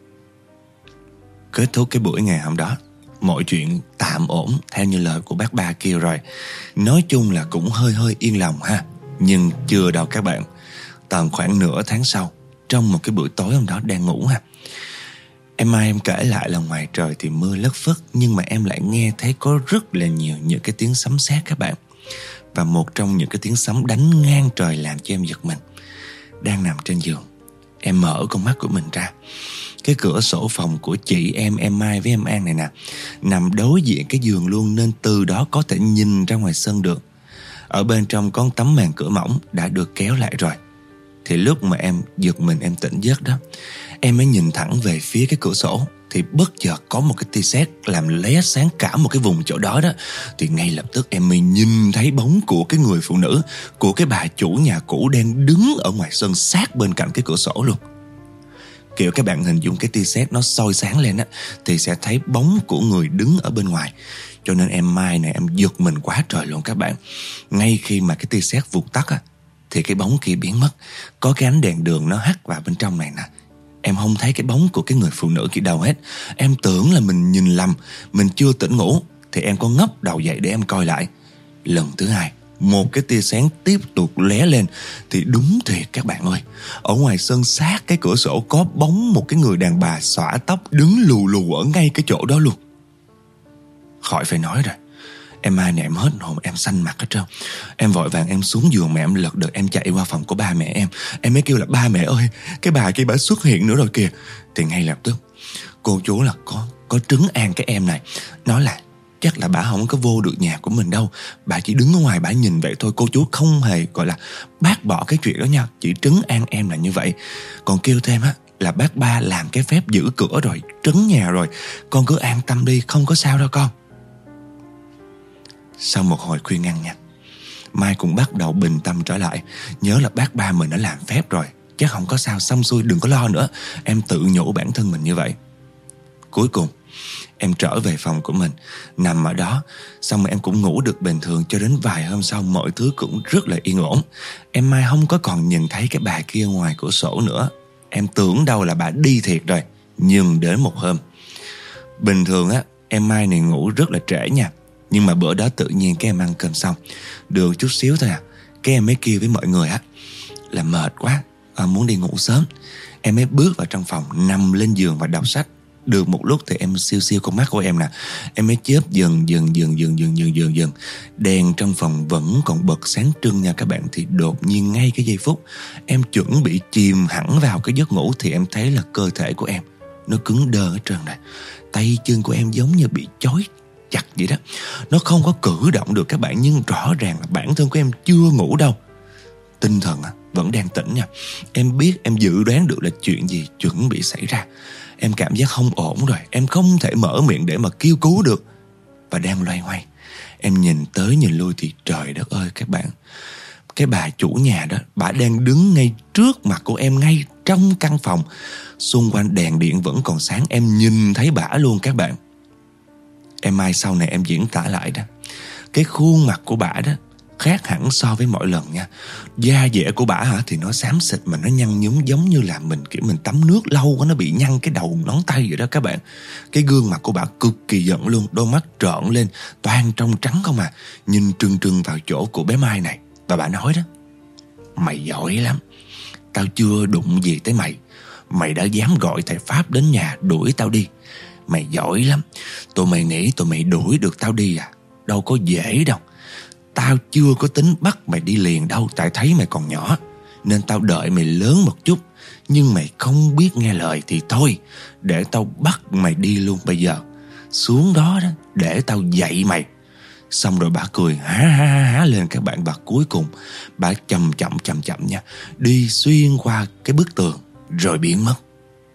Kết thúc cái buổi ngày hôm đó, mọi chuyện tạm ổn theo như lời của bác ba kêu rồi. Nói chung là cũng hơi hơi yên lòng ha. Nhưng chưa đâu các bạn. Tầm khoảng nửa tháng sau, trong một cái buổi tối hôm đó đang ngủ ha, em Mai em kể lại là ngoài trời thì mưa lất phất, nhưng mà em lại nghe thấy có rất là nhiều những cái tiếng sấm sét các bạn. Và một trong những cái tiếng sấm đánh ngang trời làm cho em giật mình. Đang nằm trên giường, em mở con mắt của mình ra. Cái cửa sổ phòng của chị em, em Mai với em An này nè, nằm đối diện cái giường luôn, nên từ đó có thể nhìn ra ngoài sân được. Ở bên trong có tấm màn cửa mỏng đã được kéo lại rồi. Thì lúc mà em giật mình, em tỉnh giấc đó, em mới nhìn thẳng về phía cái cửa sổ. Thì bất chợt có một cái tia sét làm lóe sáng cả một cái vùng chỗ đó đó. Thì ngay lập tức em mới nhìn thấy bóng của cái người phụ nữ, của cái bà chủ nhà cũ đang đứng ở ngoài sân sát bên cạnh cái cửa sổ luôn. Kiểu các bạn hình dung cái tia sét nó soi sáng lên á, thì sẽ thấy bóng của người đứng ở bên ngoài. Cho nên em Mai này em giật mình quá trời luôn các bạn. Ngay khi mà cái tia sét vụt tắt á, thì cái bóng kia biến mất. Có cái ánh đèn đường nó hắt vào bên trong này nè. Em không thấy cái bóng của cái người phụ nữ kia đâu hết. Em tưởng là mình nhìn lầm, mình chưa tỉnh ngủ. Thì em có ngóc đầu dậy để em coi lại. Lần thứ hai, một cái tia sáng tiếp tục lóe lên. Thì đúng thiệt các bạn ơi, ở ngoài sân sát cái cửa sổ có bóng một cái người đàn bà xõa tóc đứng lù lù ở ngay cái chỗ đó luôn. Khỏi phải nói rồi, em Mai này em hết hồn, em xanh mặt hết trơn. Em vội vàng em xuống giường mà em lật đật em chạy qua phòng của ba mẹ em. Em mới kêu là ba mẹ ơi, cái bà kia bà xuất hiện nữa rồi kìa. Thì ngay lập tức cô chú là có có trấn an cái em này, nói là chắc là bà không có vô được nhà của mình đâu, bà chỉ đứng ở ngoài bà nhìn vậy thôi. Cô chú không hề gọi là bác bỏ cái chuyện đó nha, chỉ trấn an em là như vậy. Còn kêu thêm á là bác ba làm cái phép giữ cửa rồi, trấn nhà rồi, con cứ an tâm đi, không có sao đâu con. Sau một hồi khuyên ngăn nha, Mai cũng bắt đầu bình tâm trở lại. Nhớ là bác ba mình đã làm phép rồi, chắc không có sao, xong xuôi, đừng có lo nữa. Em tự nhủ bản thân mình như vậy. Cuối cùng em trở về phòng của mình, nằm ở đó. Xong rồi em cũng ngủ được bình thường cho đến vài hôm sau mọi thứ cũng rất là yên ổn. Em Mai không có còn nhìn thấy cái bà kia ngoài cửa sổ nữa. Em tưởng đâu là bà đi thiệt rồi. Nhưng đến một hôm, bình thường á, em Mai này ngủ rất là trễ nha. Nhưng mà bữa đó tự nhiên cái em ăn cơm xong, được chút xíu thôi à, cái em mới kêu với mọi người á là mệt quá, à, muốn đi ngủ sớm. Em mới bước vào trong phòng, nằm lên giường và đọc sách. Được một lúc thì em siêu siêu con mắt của em nè, em mới chớp dần dần dần dần dần dần dần dần. Đèn trong phòng vẫn còn bật sáng trưng nha các bạn. Thì đột nhiên ngay cái giây phút em chuẩn bị chìm hẳn vào cái giấc ngủ thì em thấy là cơ thể của em nó cứng đơ hết trơn này. Tay chân của em giống như bị chói chặt vậy đó. Nó không có cử động được các bạn. Nhưng rõ ràng là bản thân của em chưa ngủ đâu. Tinh thần vẫn đang tỉnh nha. Em biết, em dự đoán được là chuyện gì chuẩn bị xảy ra. Em cảm giác không ổn rồi. Em không thể mở miệng để mà kêu cứu được. Và đang loay hoay, em nhìn tới nhìn lui thì trời đất ơi các bạn, cái bà chủ nhà đó, bà đang đứng ngay trước mặt của em, ngay trong căn phòng. Xung quanh đèn điện vẫn còn sáng, em nhìn thấy bả luôn các bạn. Em Mai sau này em diễn tả lại đó, cái khuôn mặt của bả đó khác hẳn so với mọi lần nha. Da dẻ của bả hả thì nó xám xịt mà nó nhăn nhúm, giống như là mình kiểu mình tắm nước lâu quá nó bị nhăn cái đầu ngón tay vậy đó các bạn. Cái gương mặt của bả cực kỳ giận luôn, đôi mắt trợn lên toàn trong trắng không à, nhìn trừng trừng vào chỗ của bé Mai này. Và bà nói đó: mày giỏi lắm, tao chưa đụng gì tới mày, mày đã dám gọi thầy Pháp đến nhà đuổi tao đi. Mày giỏi lắm, tụi mày nghĩ tụi mày đuổi được tao đi à? Đâu có dễ đâu. Tao chưa có tính bắt mày đi liền đâu, tại thấy mày còn nhỏ nên tao đợi mày lớn một chút. Nhưng mày không biết nghe lời thì thôi, để tao bắt mày đi luôn bây giờ. Xuống đó đó, để tao dạy mày. Xong rồi bà cười há há há lên các bạn. Và cuối cùng bà chậm chậm chậm chậm nha, đi xuyên qua cái bức tường rồi biến mất.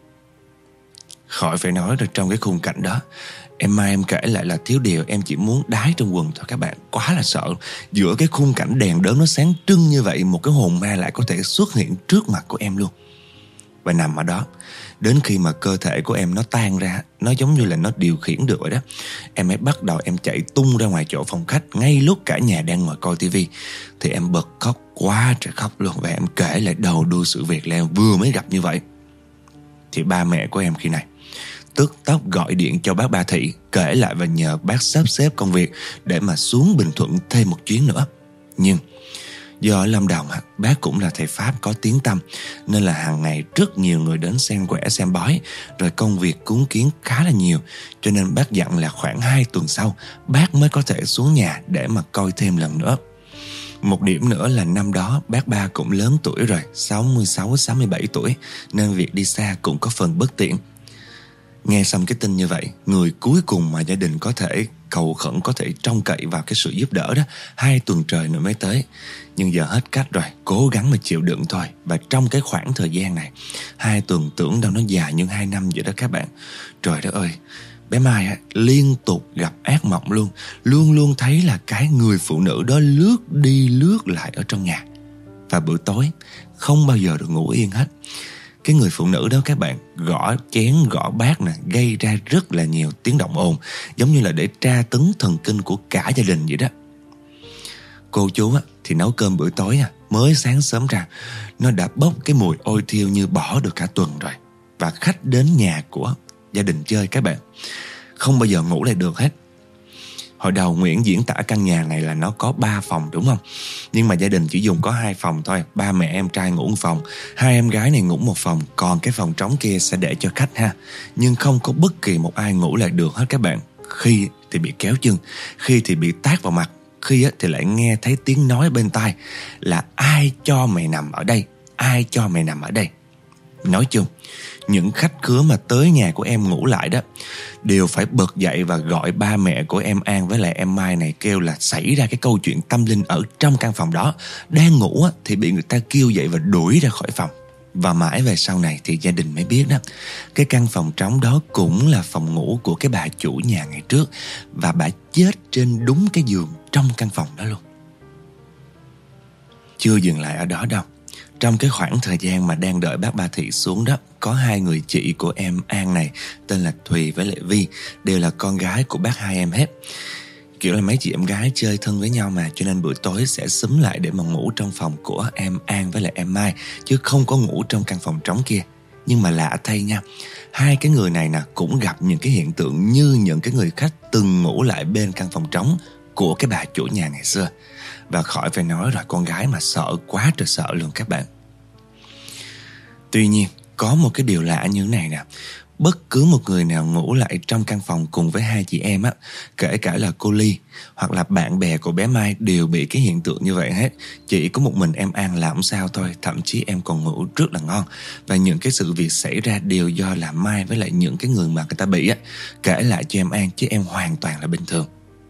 Khỏi phải nói rồi, trong cái khung cảnh đó, em Mai em kể lại là thiếu điều em chỉ muốn đái trong quần thôi các bạn. Quá là sợ. Giữa cái khung cảnh đèn đớn nó sáng trưng như vậy, một cái hồn ma lại có thể xuất hiện trước mặt của em luôn. Và nằm ở đó đến khi mà cơ thể của em nó tan ra, nó giống như là nó điều khiển được rồi đó, em mới bắt đầu em chạy tung ra ngoài chỗ phòng khách. Ngay lúc cả nhà đang ngồi coi tivi thì em bật khóc quá trời khóc luôn. Và em kể lại đầu đuôi sự việc là em vừa mới gặp như vậy. Thì ba mẹ của em khi này tức tốc gọi điện cho bác Ba Thị, kể lại và nhờ bác sắp xếp công việc để mà xuống Bình Thuận thêm một chuyến nữa. Nhưng do ở Lâm Đồng bác cũng là thầy Pháp có tiếng tăm, nên là hàng ngày rất nhiều người đến xem quẻ xem bói, rồi công việc cúng kiến khá là nhiều. Cho nên bác dặn là khoảng hai tuần sau bác mới có thể xuống nhà để mà coi thêm lần nữa. Một điểm nữa là năm đó bác Ba cũng lớn tuổi rồi, sáu mươi sáu sáu mươi bảy tuổi, nên việc đi xa cũng có phần bất tiện. Nghe xong cái tin như vậy, người cuối cùng mà gia đình có thể cầu khẩn, có thể trông cậy vào cái sự giúp đỡ đó, hai tuần trời nữa mới tới. Nhưng giờ hết cách rồi, cố gắng mà chịu đựng thôi. Và trong cái khoảng thời gian này, hai tuần tưởng đâu nó dài như hai năm vậy đó các bạn. Trời đất ơi, bé Mai á, liên tục gặp ác mộng luôn. Luôn luôn thấy là cái người phụ nữ đó lướt đi lướt lại ở trong nhà. Và buổi tối không bao giờ được ngủ yên hết. Cái người phụ nữ đó các bạn gõ chén gõ bát nè, gây ra rất là nhiều tiếng động ồn, giống như là để tra tấn thần kinh của cả gia đình vậy đó. Cô chú á, thì nấu cơm bữa tối à, mới sáng sớm ra nó đã bốc cái mùi ôi thiêu như bỏ được cả tuần rồi. Và khách đến nhà của gia đình chơi các bạn, không bao giờ ngủ lại được hết. Hồi đầu Nguyễn diễn tả căn nhà này là nó có ba phòng đúng không? Nhưng mà gia đình chỉ dùng có hai phòng thôi. Ba mẹ em trai ngủ một phòng, hai em gái này ngủ một phòng, còn cái phòng trống kia sẽ để cho khách ha. Nhưng không có bất kỳ một ai ngủ lại được hết các bạn. Khi thì bị kéo chân, khi thì bị tát vào mặt, khi thì lại nghe thấy tiếng nói bên tai là ai cho mày nằm ở đây, ai cho mày nằm ở đây. Nói chung, những khách khứa mà tới nhà của em ngủ lại đó đều phải bật dậy và gọi ba mẹ của em An với lại em Mai này, kêu là xảy ra cái câu chuyện tâm linh ở trong căn phòng đó. Đang ngủ thì bị người ta kêu dậy và đuổi ra khỏi phòng. Và mãi về sau này thì gia đình mới biết đó, cái căn phòng trống đó cũng là phòng ngủ của cái bà chủ nhà ngày trước. Và bà chết trên đúng cái giường trong căn phòng đó luôn. chưa dừng lại ở đó đâu. Trong cái khoảng thời gian mà đang đợi bác Ba Thị xuống đó, có hai người chị của em An này, tên là Thùy với lại Vi, đều là con gái của bác hai em hết. Kiểu là mấy chị em gái chơi thân với nhau mà, cho nên buổi tối sẽ xúm lại để mà ngủ trong phòng của em An với lại em Mai, chứ không có ngủ trong căn phòng trống kia. Nhưng mà lạ thay nha, hai cái người này nè cũng gặp những cái hiện tượng như những cái người khách từng ngủ lại bên căn phòng trống của cái bà chủ nhà ngày xưa. Và khỏi phải nói rồi, con gái mà sợ quá trời sợ luôn các bạn. Tuy nhiên, có một cái điều lạ như thế này nè. Bất cứ một người nào ngủ lại trong căn phòng cùng với hai chị em á, kể cả là cô Ly hoặc là bạn bè của bé Mai, đều bị cái hiện tượng như vậy hết. Chỉ có một mình em An là không sao thôi, thậm chí em còn ngủ rất là ngon. Và những cái sự việc xảy ra đều do là Mai với lại những cái người mà người ta bị á kể lại cho em An, chứ em hoàn toàn là bình thường.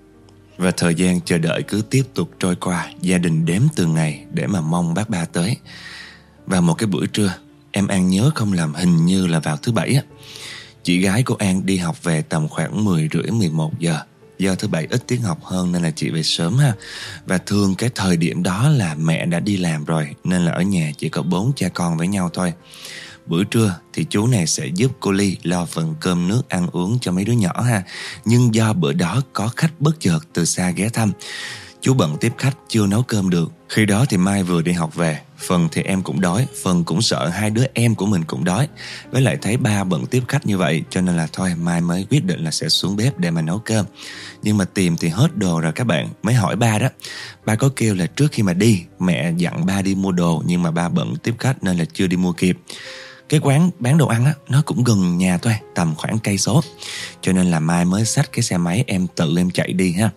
Và thời gian chờ đợi cứ tiếp tục trôi qua, gia đình đếm từng ngày để mà mong bác Ba tới. Và một cái buổi trưa, em An nhớ không lầm hình như là vào thứ Bảy á, chị gái của An đi học về tầm khoảng mười rưỡi mười một giờ. Do thứ Bảy ít tiếng học hơn nên là chị về sớm ha. Và thường cái thời điểm đó là mẹ đã đi làm rồi, nên là ở nhà chỉ có bốn cha con với nhau thôi. Bữa trưa thì chú này sẽ giúp cô Ly lo phần cơm nước ăn uống cho mấy đứa nhỏ ha. Nhưng do bữa đó có khách bất chợt từ xa ghé thăm, chú bận tiếp khách chưa nấu cơm được. Khi đó thì Mai vừa đi học về, phần thì em cũng đói, phần cũng sợ hai đứa em của mình cũng đói. Với lại thấy ba bận tiếp khách như vậy, cho nên là thôi Mai mới quyết định là sẽ xuống bếp để mà nấu cơm. Nhưng mà tìm thì hết đồ rồi các bạn, mới hỏi ba đó. Ba có kêu là trước khi mà đi, mẹ dặn ba đi mua đồ, nhưng mà ba bận tiếp khách nên là chưa đi mua kịp. Cái quán bán đồ ăn á, nó cũng gần nhà thôi, tầm khoảng cây số. Cho nên là Mai mới xách cái xe máy em tự em chạy đi ha.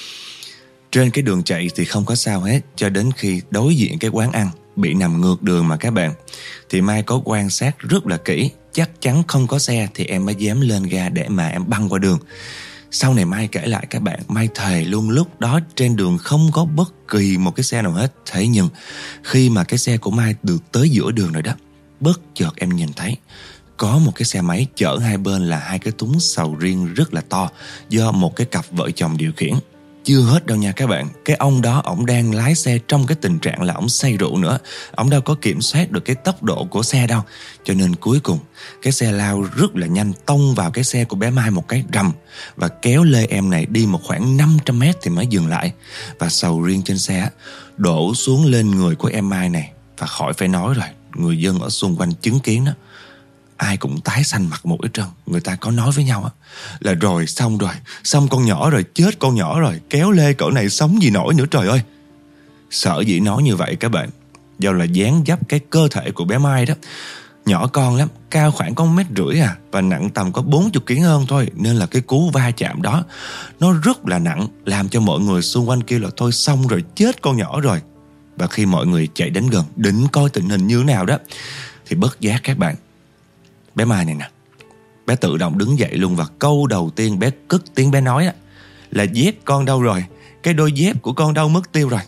Trên cái đường chạy thì không có sao hết, cho đến khi đối diện cái quán ăn bị nằm ngược đường mà các bạn, thì Mai có quan sát rất là kỹ, chắc chắn không có xe thì em mới dám lên ga để mà em băng qua đường. Sau này Mai kể lại các bạn, Mai thề luôn lúc đó trên đường không có bất kỳ một cái xe nào hết. Thế nhưng khi mà cái xe của Mai được tới giữa đường rồi đó, bất chợt em nhìn thấy có một cái xe máy chở hai bên là hai cái thúng sầu riêng rất là to, do một cái cặp vợ chồng điều khiển. Chưa hết đâu nha các bạn, cái ông đó ổng đang lái xe trong cái tình trạng là ổng say rượu nữa. Ổng đâu có kiểm soát được cái tốc độ của xe đâu. Cho nên cuối cùng cái xe lao rất là nhanh, tông vào cái xe của bé Mai một cái rầm, và kéo lê em này đi một khoảng năm trăm mét thì mới dừng lại. Và sầu riêng trên xe đổ xuống lên người của em Mai này. Và khỏi phải nói rồi, người dân ở xung quanh chứng kiến đó, ai cũng tái xanh mặt mũi hết trơn. Người ta có nói với nhau á là rồi xong rồi, xong con nhỏ rồi, chết con nhỏ rồi, kéo lê cỡ này sống gì nổi nữa trời ơi. Sợ dĩ nói như vậy các bạn, do là dáng dấp cái cơ thể của bé Mai đó nhỏ con lắm, cao khoảng có mét rưỡi à, và nặng tầm có bốn mươi ký hơn thôi. Nên là cái cú va chạm đó nó rất là nặng, làm cho mọi người xung quanh kêu là thôi xong rồi, chết con nhỏ rồi. Và khi mọi người chạy đến gần định coi tình hình như thế nào đó, thì bất giác các bạn, bé Mai này nè, bé tự động đứng dậy luôn. Và câu đầu tiên bé cất tiếng bé nói á là dép con đâu rồi, cái đôi dép của con đâu mất tiêu rồi.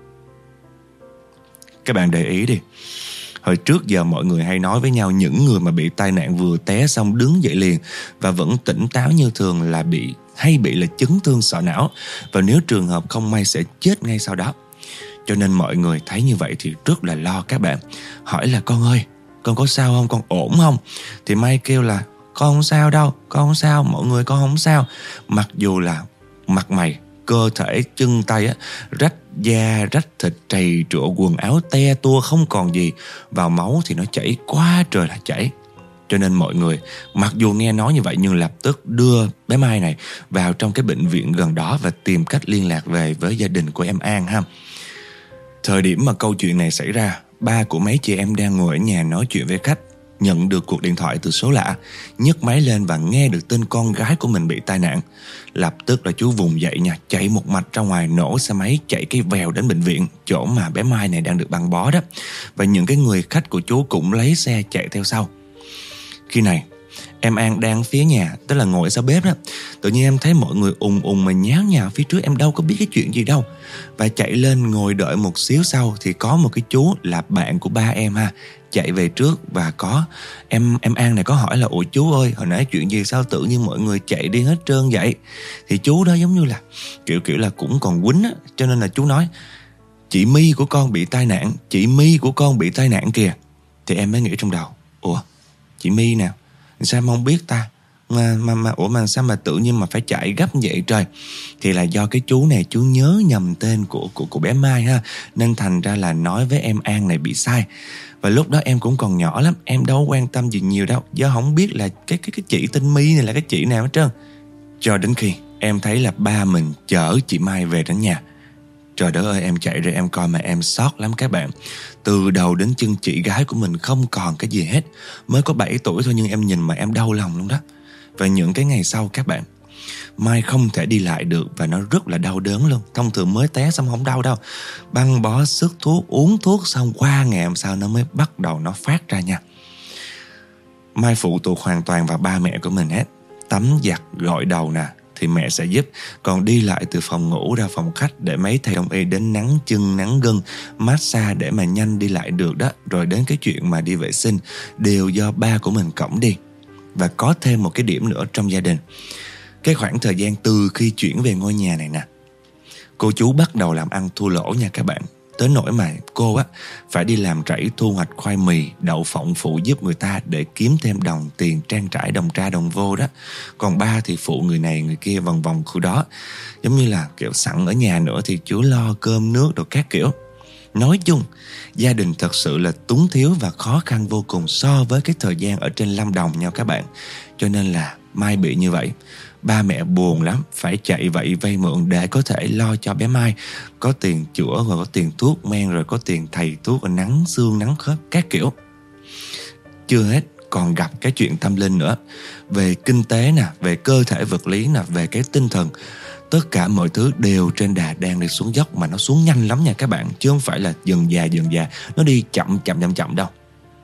Các bạn để ý đi, hồi trước giờ mọi người hay nói với nhau những người mà bị tai nạn vừa té xong đứng dậy liền và vẫn tỉnh táo như thường là bị hay bị là chấn thương sọ não, và nếu trường hợp không may sẽ chết ngay sau đó. Cho nên mọi người thấy như vậy thì rất là lo các bạn, hỏi là con ơi, con có sao không, con ổn không? Thì Mai kêu là con không sao đâu, con không sao, mọi người con không sao. Mặc dù là mặt mày, cơ thể, chân tay á, rách da, rách thịt, trầy trụa, quần áo te tua không còn gì, vào máu thì nó chảy quá trời là chảy. Cho nên mọi người mặc dù nghe nói như vậy nhưng lập tức đưa bé Mai này vào trong cái bệnh viện gần đó và tìm cách liên lạc về với gia đình của em An ha. Thời điểm mà câu chuyện này xảy ra, ba của mấy chị em đang ngồi ở nhà nói chuyện với khách, nhận được cuộc điện thoại từ số lạ, nhấc máy lên và nghe được tin con gái của mình bị tai nạn. Lập tức là chú vùng dậy nha, chạy một mạch ra ngoài, nổ xe máy chạy cái vèo đến bệnh viện, chỗ mà bé Mai này đang được băng bó đó. Và những cái người khách của chú cũng lấy xe chạy theo sau. Khi này em An đang phía nhà, tức là ngồi sau bếp đó, tự nhiên em thấy mọi người ùng ùng mà nháo nhào phía trước, em đâu có biết cái chuyện gì đâu. Và chạy lên ngồi đợi một xíu sau thì có một cái chú là bạn của ba em ha, chạy về trước. Và có em em An này có hỏi là ủa chú ơi, hồi nãy chuyện gì sao tự nhiên mọi người chạy đi hết trơn vậy? Thì chú đó giống như là kiểu kiểu là cũng còn quýnh á, cho nên là chú nói chị My của con bị tai nạn, chị My của con bị tai nạn kìa. Thì em mới nghĩ trong đầu, ủa chị My nào, sao em không biết ta? Mà, mà, mà, ủa mà sao mà tự nhiên mà phải chạy gấp vậy trời? Thì là do cái chú này chú nhớ nhầm tên của, của, của bé Mai ha, nên thành ra là nói với em An này bị sai. Và lúc đó em cũng còn nhỏ lắm, em đâu quan tâm gì nhiều đâu, do không biết là cái, cái, cái chị tên My này là cái chị nào hết trơn. Cho đến khi em thấy là ba mình chở chị Mai về đến nhà. Trời đất ơi, em chạy ra em coi mà em sót lắm các bạn. Từ đầu đến chân chị gái của mình không còn cái gì hết. Mới có bảy tuổi thôi nhưng em nhìn mà em đau lòng luôn đó. Và những cái ngày sau các bạn, Mai không thể đi lại được và nó rất là đau đớn luôn. Thông thường mới té xong không đau đâu, băng bó sức thuốc, uống thuốc xong qua ngày hôm sau nó mới bắt đầu nó phát ra nha. Mai phụ thuộc hoàn toàn vào ba mẹ của mình hết. Tắm giặt gội đầu nè thì mẹ sẽ giúp, còn đi lại từ phòng ngủ ra phòng khách để mấy thầy đông y đến nắng chân nắng gân, massage để mà nhanh đi lại được đó. Rồi đến cái chuyện mà đi vệ sinh đều do ba của mình cõng đi. Và có thêm một cái điểm nữa trong gia đình, cái khoảng thời gian từ khi chuyển về ngôi nhà này nè, cô chú bắt đầu làm ăn thua lỗ nha các bạn. Tới nỗi mà cô á phải đi làm rẫy thu hoạch khoai mì, đậu phộng phụ giúp người ta để kiếm thêm đồng tiền trang trải đồng ra đồng vô đó. Còn ba thì phụ người này người kia vòng vòng khu đó. Giống như là kiểu sẵn ở nhà nữa thì chú lo cơm nước đồ các kiểu. Nói chung, gia đình thật sự là túng thiếu và khó khăn vô cùng so với cái thời gian ở trên Lâm Đồng nha các bạn. Cho nên là Mai bị như vậy, ba mẹ buồn lắm, phải chạy vậy vay mượn để có thể lo cho bé Mai. Có tiền chữa, rồi có tiền thuốc men, rồi có tiền thầy thuốc, rồi nắng xương, nắng khớp, các kiểu. Chưa hết, còn gặp cái chuyện tâm linh nữa. Về kinh tế nè, về cơ thể vật lý nè, về cái tinh thần. Tất cả mọi thứ đều trên đà đang đi xuống dốc, mà nó xuống nhanh lắm nha các bạn. Chứ không phải là dần dà dần dà, nó đi chậm chậm chậm chậm đâu.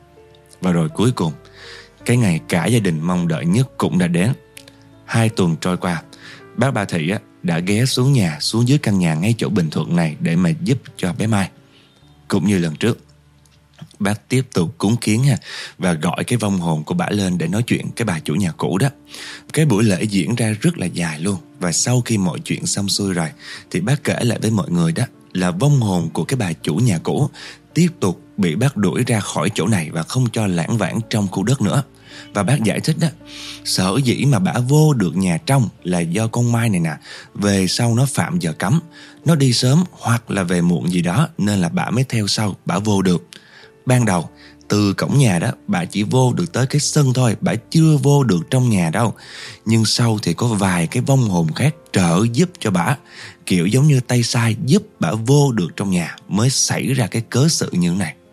Và rồi cuối cùng, cái ngày cả gia đình mong đợi nhất cũng đã đến. Hai tuần trôi qua, bác Ba Thị á, đã ghé xuống nhà, xuống dưới căn nhà ngay chỗ Bình Thuận này để mà giúp cho bé Mai. Cũng như lần trước, bác tiếp tục cúng kiến ha, và gọi cái vong hồn của bả lên để nói chuyện cái bà chủ nhà cũ đó. Cái buổi lễ diễn ra rất là dài luôn. Và sau khi mọi chuyện xong xuôi rồi thì bác kể lại với mọi người đó là vong hồn của cái bà chủ nhà cũ tiếp tục bị bác đuổi ra khỏi chỗ này và không cho lãng vãng trong khu đất nữa. Và bác giải thích đó, sở dĩ mà bả vô được nhà trong là do con Mai này nè, về sau nó phạm giờ cấm, nó đi sớm hoặc là về muộn gì đó, nên là bả mới theo sau, bả vô được. Ban đầu từ cổng nhà đó bà chỉ vô được tới cái sân thôi, bà chưa vô được trong nhà đâu. Nhưng sau thì có vài cái vong hồn khác trợ giúp cho bà, kiểu giống như tay sai giúp bà vô được trong nhà, mới xảy ra cái cớ sự như thế này.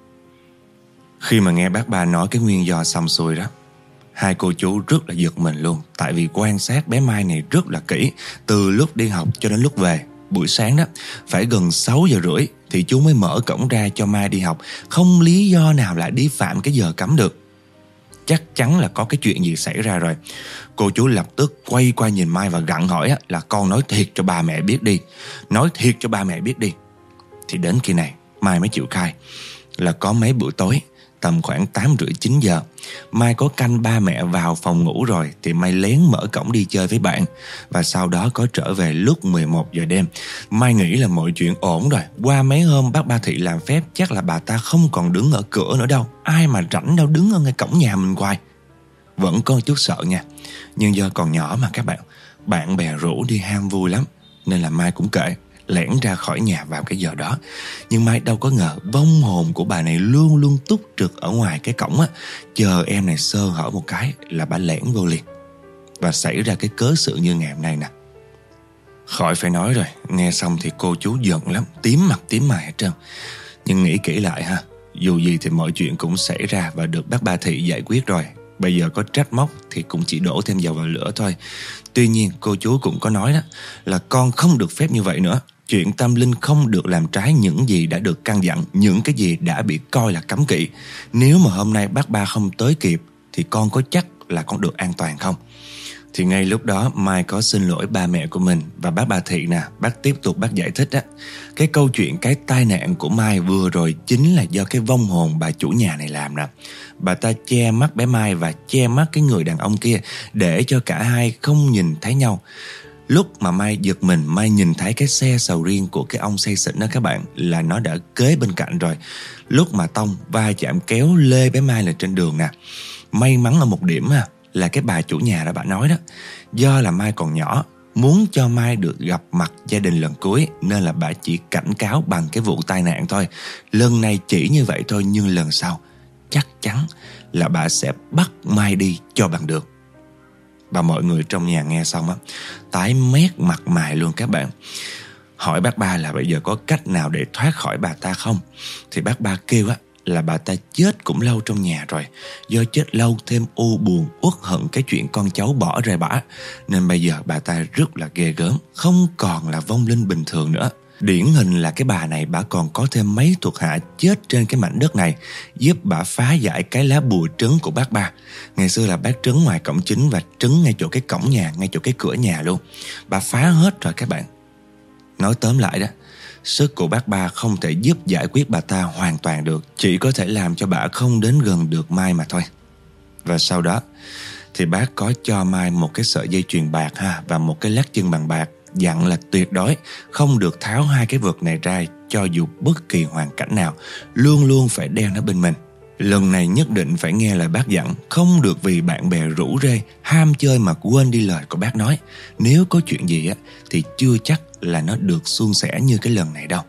Khi mà nghe bác Ba nói cái nguyên do xong xuôi đó, hai cô chú rất là giật mình luôn. Tại vì quan sát bé Mai này rất là kỹ, từ lúc đi học cho đến lúc về. Buổi sáng đó, phải gần sáu giờ rưỡi thì chú mới mở cổng ra cho Mai đi học. Không lý do nào lại đi phạm cái giờ cấm được. Chắc chắn là có cái chuyện gì xảy ra rồi. Cô chú lập tức quay qua nhìn Mai và gặng hỏi là con nói thiệt cho ba mẹ biết đi. Nói thiệt cho ba mẹ biết đi. Thì đến khi này Mai mới chịu khai là có mấy bữa tối, tầm khoảng tám rưỡi chín giờ, Mai có canh ba mẹ vào phòng ngủ rồi thì Mai lén mở cổng đi chơi với bạn. Và sau đó có trở về lúc mười một giờ đêm. Mai nghĩ là mọi chuyện ổn rồi. Qua mấy hôm bác Ba Thị làm phép, chắc là bà ta không còn đứng ở cửa nữa đâu. Ai mà rảnh đâu đứng ở ngay cổng nhà mình hoài. Vẫn có chút sợ nha. Nhưng do còn nhỏ mà các bạn, bạn bè rủ đi ham vui lắm, nên là Mai cũng kệ, lẻn ra khỏi nhà vào cái giờ đó. Nhưng Mai đâu có ngờ vong hồn của bà này luôn luôn túc trực ở ngoài cái cổng á, chờ em này sơ hở một cái là bà lẻn vô liền. Và xảy ra cái cớ sự như ngày hôm nay nè. Khỏi phải nói rồi, nghe xong thì cô chú giận lắm, tím mặt tím mày hết trơn. Nhưng nghĩ kỹ lại ha, dù gì thì mọi chuyện cũng xảy ra và được bác Ba Thị giải quyết rồi. Bây giờ có trách móc thì cũng chỉ đổ thêm dầu vào lửa thôi. Tuy nhiên cô chú cũng có nói đó là con không được phép như vậy nữa. Chuyện tâm linh không được làm trái những gì đã được căn dặn, những cái gì đã bị coi là cấm kỵ. Nếu mà hôm nay bác Ba không tới kịp thì con có chắc là con được an toàn không? Thì ngay lúc đó Mai có xin lỗi ba mẹ của mình và bác Ba Thị nè. Bác tiếp tục bác giải thích á, cái câu chuyện cái tai nạn của Mai vừa rồi chính là do cái vong hồn bà chủ nhà này làm nè. Bà ta che mắt bé Mai và che mắt cái người đàn ông kia để cho cả hai không nhìn thấy nhau. Lúc mà Mai giật mình, Mai nhìn thấy cái xe sầu riêng của cái ông say xỉn đó các bạn, là nó đã kế bên cạnh rồi. Lúc mà tông va chạm kéo lê bé Mai lên trên đường nè. May mắn ở một điểm à, là cái bà chủ nhà đã bà nói đó, do là Mai còn nhỏ, muốn cho Mai được gặp mặt gia đình lần cuối, nên là bà chỉ cảnh cáo bằng cái vụ tai nạn thôi. Lần này chỉ như vậy thôi, nhưng lần sau chắc chắn là bà sẽ bắt Mai đi cho bằng được. Và mọi người trong nhà nghe xong á, tái mét mặt mày luôn các bạn. Hỏi bác ba là bây giờ có cách nào để thoát khỏi bà ta không? Thì bác ba kêu á là bà ta chết cũng lâu trong nhà rồi. Do chết lâu thêm u buồn uất hận cái chuyện con cháu bỏ rơi bả, nên bây giờ bà ta rất là ghê gớm, không còn là vong linh bình thường nữa. Điển hình là cái bà này bả còn có thêm mấy thuộc hạ chết trên cái mảnh đất này, giúp bả phá giải cái lá bùa trấn của bác ba. Ngày xưa là bác trấn ngoài cổng chính và trấn ngay chỗ cái cổng nhà, ngay chỗ cái cửa nhà luôn. Bà phá hết rồi các bạn. Nói tóm lại đó, sức của bác ba không thể giúp giải quyết bà ta hoàn toàn được, chỉ có thể làm cho bà không đến gần được Mai mà thôi. Và sau đó thì bác có cho Mai một cái sợi dây chuyền bạc ha, và một cái lắc chân bằng bạc, dặn là tuyệt đối không được tháo hai cái vật này ra, cho dù bất kỳ hoàn cảnh nào, luôn luôn phải đeo nó bên mình. Lần này nhất định phải nghe lời bác dặn, không được vì bạn bè rủ rê ham chơi mà quên đi lời của bác nói. Nếu có chuyện gì á thì chưa chắc là nó được suôn sẻ như cái lần này đâu.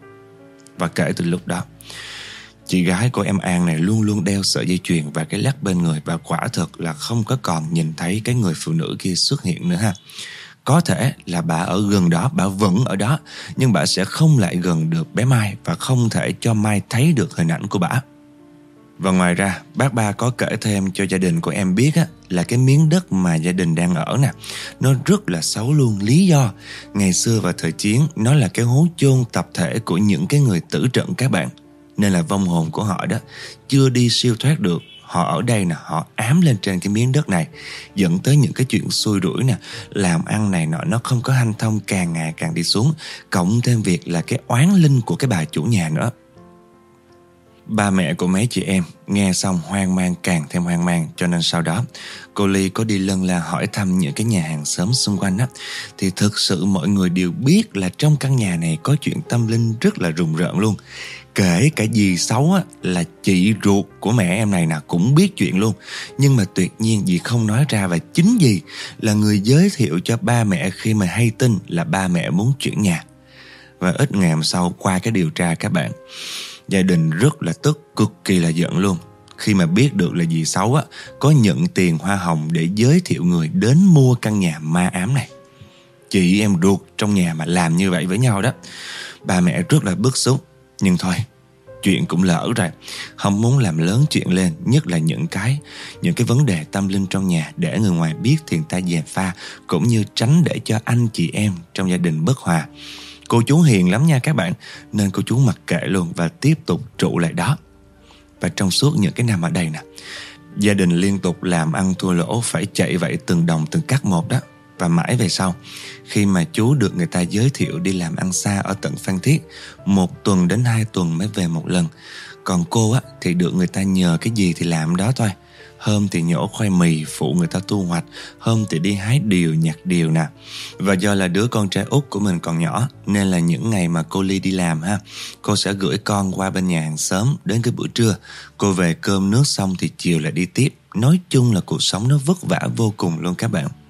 Và kể từ lúc đó, chị gái của em An này luôn luôn đeo sợi dây chuyền và cái lắc bên người, và quả thực là không có còn nhìn thấy cái người phụ nữ kia xuất hiện nữa ha. Có thể là bà ở gần đó, bà vẫn ở đó, nhưng bà sẽ không lại gần được bé Mai và không thể cho Mai thấy được hình ảnh của bà. Và ngoài ra, bác ba có kể thêm cho gia đình của em biết á, là cái miếng đất mà gia đình đang ở nè, nó rất là xấu luôn. Lý do, ngày xưa vào thời chiến, nó là cái hố chôn tập thể của những cái người tử trận các bạn. Nên là vong hồn của họ đó chưa đi siêu thoát được. Họ ở đây nè, họ ám lên trên cái miếng đất này, dẫn tới những cái chuyện xui rủi nè, làm ăn này nọ nó không có hanh thông, càng ngày càng đi xuống. Cộng thêm việc là cái oán linh của cái bà chủ nhà nữa. Ba mẹ của mấy chị em nghe xong hoang mang càng thêm hoang mang, cho nên sau đó cô Ly có đi lân la hỏi thăm những cái nhà hàng xóm xung quanh á, thì thực sự mọi người đều biết là trong căn nhà này có chuyện tâm linh rất là rùng rợn luôn. Kể cả dì Sáu á, là chị ruột của mẹ em này nè, cũng biết chuyện luôn. Nhưng mà tuyệt nhiên dì không nói ra, và chính dì là người giới thiệu cho ba mẹ khi mà hay tin là ba mẹ muốn chuyển nhà. Và ít ngày hôm sau, qua cái điều tra các bạn, gia đình rất là tức, cực kỳ là giận luôn, khi mà biết được là dì Sáu á, có nhận tiền hoa hồng để giới thiệu người đến mua căn nhà ma ám này. Chị em ruột trong nhà mà làm như vậy với nhau đó. Ba mẹ rất là bức xúc. Nhưng thôi, chuyện cũng lỡ rồi, không muốn làm lớn chuyện lên, nhất là những cái những cái vấn đề tâm linh trong nhà, để người ngoài biết thì người ta dèm pha, cũng như tránh để cho anh chị em trong gia đình bất hòa. Cô chú hiền lắm nha các bạn, nên cô chú mặc kệ luôn và tiếp tục trụ lại đó. Và trong suốt những cái năm ở đây nè, gia đình liên tục làm ăn thua lỗ, phải chạy vậy từng đồng từng cắc một đó. Và mãi về sau, khi mà chú được người ta giới thiệu đi làm ăn xa ở tận Phan Thiết, một tuần đến hai tuần mới về một lần. Còn cô á thì được người ta nhờ cái gì thì làm đó thôi. Hôm thì nhổ khoai mì phụ người ta thu hoạch, hôm thì đi hái điều, nhặt điều nè. Và do là đứa con trai út của mình còn nhỏ, nên là những ngày mà cô Ly đi làm ha, cô sẽ gửi con qua bên nhà hàng xóm. Đến cái bữa trưa, cô về cơm nước xong thì chiều lại đi tiếp. Nói chung là cuộc sống nó vất vả vô cùng luôn các bạn.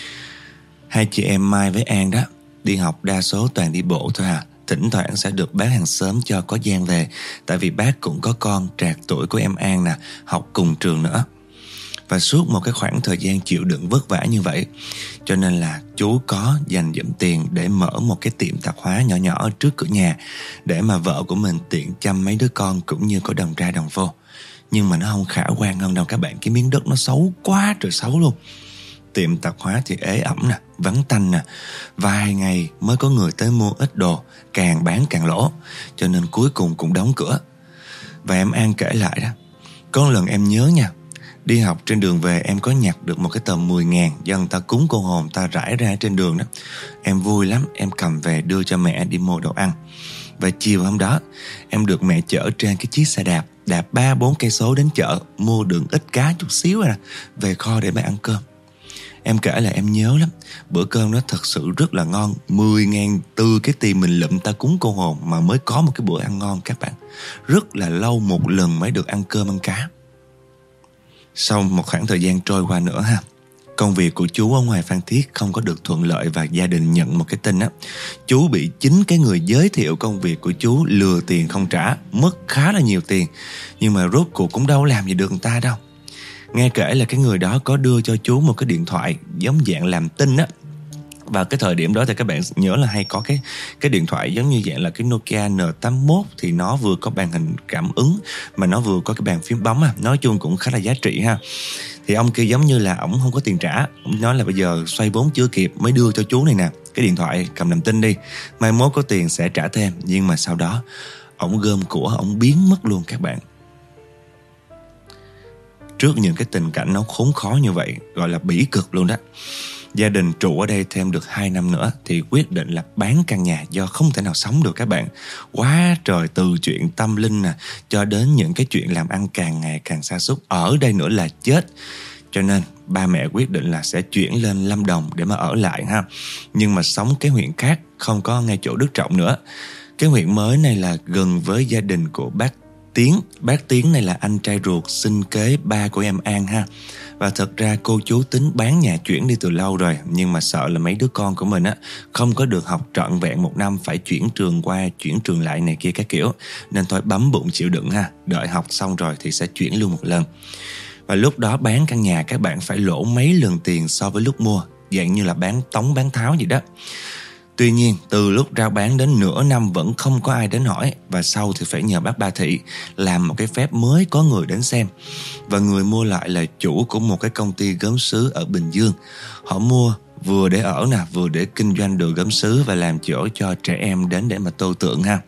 Hai chị em Mai với An đó, đi học đa số toàn đi bộ thôi à. Thỉnh thoảng sẽ được bác hàng xóm cho có gian về, tại vì bác cũng có con trạc tuổi của em An nè, học cùng trường nữa. Và suốt một cái khoảng thời gian chịu đựng vất vả như vậy, cho nên là chú có dành dụm tiền để mở một cái tiệm tạp hóa nhỏ nhỏ ở trước cửa nhà, để mà vợ của mình tiện chăm mấy đứa con cũng như có đồng ra đồng vô. Nhưng mà nó không khả quan hơn đâu các bạn. Cái miếng đất nó xấu quá trời xấu luôn. Tiệm tạp hóa thì ế ẩm nè, vắng tanh nè, vài ngày mới có người tới mua ít đồ, càng bán càng lỗ, cho nên cuối cùng cũng đóng cửa. Và em An kể lại đó, có lần em nhớ nha, đi học trên đường về em có nhặt được một cái tờ mười ngàn do người ta cúng cô hồn, ta rải ra trên đường đó. Em vui lắm, em cầm về đưa cho mẹ đi mua đồ ăn. Và chiều hôm đó, em được mẹ chở trên cái chiếc xe đạp, đạp ba bốn cây số đến chợ, mua đường ít cá chút xíu à, về kho để mà ăn cơm. Em kể là em nhớ lắm. Bữa cơm đó thật sự rất là ngon. Mười ngàn từ cái tiền mình lụm ta cúng cô hồn mà mới có một cái bữa ăn ngon các bạn. Rất là lâu một lần mới được ăn cơm ăn cá. Sau một khoảng thời gian trôi qua nữa ha, công việc của chú ở ngoài Phan Thiết không có được thuận lợi và gia đình nhận một cái tin á, chú bị chính cái người giới thiệu công việc của chú lừa tiền không trả, mất khá là nhiều tiền. Nhưng mà rốt cuộc cũng đâu làm gì được người ta đâu. Nghe kể là cái người đó có đưa cho chú một cái điện thoại giống dạng làm tin á. Và cái thời điểm đó thì các bạn nhớ là hay có cái cái điện thoại giống như dạng là cái Nokia N tám mốt, thì nó vừa có màn hình cảm ứng mà nó vừa có cái bàn phím bấm à. Nói chung cũng khá là giá trị ha. Thì ông kia giống như là ổng không có tiền trả, ông nói là bây giờ xoay vốn chưa kịp mới đưa cho chú này nè, cái điện thoại cầm làm tin đi, mai mốt có tiền sẽ trả thêm. Nhưng mà sau đó ổng gom của, ổng biến mất luôn các bạn. Trước những cái tình cảnh nó khốn khó như vậy, gọi là bỉ cực luôn đó, gia đình trụ ở đây thêm được hai năm nữa thì quyết định là bán căn nhà do không thể nào sống được các bạn. Quá trời, từ chuyện tâm linh nè cho đến những cái chuyện làm ăn càng ngày càng sa sút, ở đây nữa là chết. Cho nên ba mẹ quyết định là sẽ chuyển lên Lâm Đồng để mà ở lại ha. Nhưng mà sống cái huyện khác, không có ngay chỗ Đức Trọng nữa. Cái huyện mới này là gần với gia đình của bác Tiến. Bác Tiến này là anh trai ruột sinh kế ba của em An ha. Và thật ra cô chú tính bán nhà chuyển đi từ lâu rồi, nhưng mà sợ là mấy đứa con của mình á không có được học trọn vẹn một năm, phải chuyển trường qua chuyển trường lại này kia các kiểu, nên thôi bấm bụng chịu đựng ha, đợi học xong rồi thì sẽ chuyển luôn một lần. Và lúc đó bán căn nhà các bạn phải lỗ mấy lần tiền so với lúc mua, dạng như là bán tống bán tháo gì đó. Tuy nhiên từ lúc rao bán đến nửa năm vẫn không có ai đến hỏi, và sau thì phải nhờ bác Ba Thị làm một cái phép mới có người đến xem. Và người mua lại là chủ của một cái công ty gốm sứ ở Bình Dương. Họ mua vừa để ở nè, vừa để kinh doanh đồ gốm sứ và làm chỗ cho trẻ em đến để mà tô tượng ha.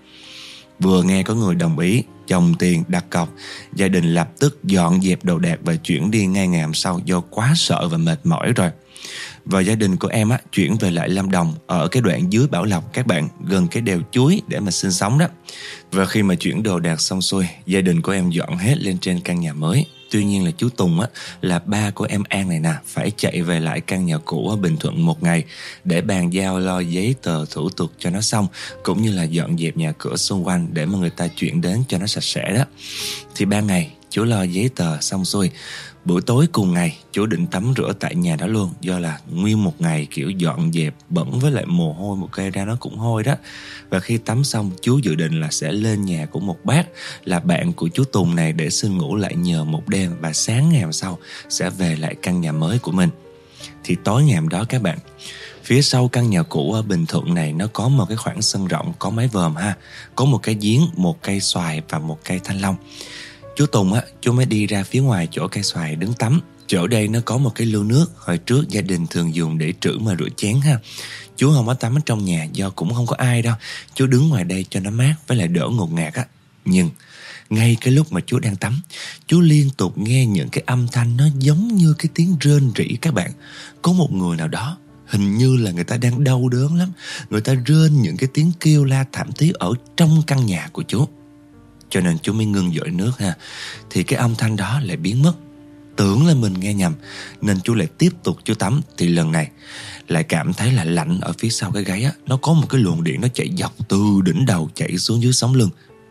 Vừa nghe có người đồng ý, chồng tiền đặt cọc, gia đình lập tức dọn dẹp đồ đạc và chuyển đi ngay ngày hôm sau do quá sợ và mệt mỏi rồi. Và gia đình của em á chuyển về lại Lâm Đồng ở cái đoạn dưới Bảo Lộc các bạn, gần cái đèo Chuối để mà sinh sống đó. Và khi mà chuyển đồ đạc xong xuôi, gia đình của em dọn hết lên trên căn nhà mới. Tuy nhiên là chú Tùng á, là ba của em An này nè, phải chạy về lại căn nhà cũ ở Bình Thuận một ngày để bàn giao lo giấy tờ thủ tục cho nó xong, cũng như là dọn dẹp nhà cửa xung quanh để mà người ta chuyển đến cho nó sạch sẽ đó. Thì ba ngày chú lo giấy tờ xong xuôi, buổi tối cùng ngày chú định tắm rửa tại nhà đó luôn, do là nguyên một ngày kiểu dọn dẹp bẩn với lại mồ hôi một cây ra nó cũng hôi đó. Và khi tắm xong, chú dự định là sẽ lên nhà của một bác là bạn của chú Tùng này để xin ngủ lại nhờ một đêm, và sáng ngày hôm sau sẽ về lại căn nhà mới của mình. Thì tối ngày hôm đó các bạn, phía sau căn nhà cũ ở Bình Thuận này nó có một cái khoảng sân rộng có mái vòm ha, có một cái giếng, một cây xoài và một cây thanh long. Chú Tùng á, chú mới đi ra phía ngoài chỗ cây xoài đứng tắm. Chỗ đây nó có một cái lưu nước hồi trước gia đình thường dùng để trữ mà rửa chén ha. Chú không có tắm ở trong nhà do cũng không có ai đâu. Chú đứng ngoài đây cho nó mát với lại đỡ ngột ngạt á. Nhưng ngay cái lúc mà chú đang tắm, chú liên tục nghe những cái âm thanh nó giống như cái tiếng rên rỉ các bạn. Có một người nào đó, hình như là người ta đang đau đớn lắm, người ta rên những cái tiếng kêu la thảm thiết ở trong căn nhà của chú. Cho nên chú mới ngưng dội nước ha. Thì cái âm thanh đó lại biến mất. Tưởng là mình nghe nhầm nên chú lại tiếp tục chú tắm. Thì lần này lại cảm thấy là lạnh ở phía sau cái gáy á. Nó có một cái luồng điện nó chạy dọc từ đỉnh đầu chạy xuống dưới sống lưng.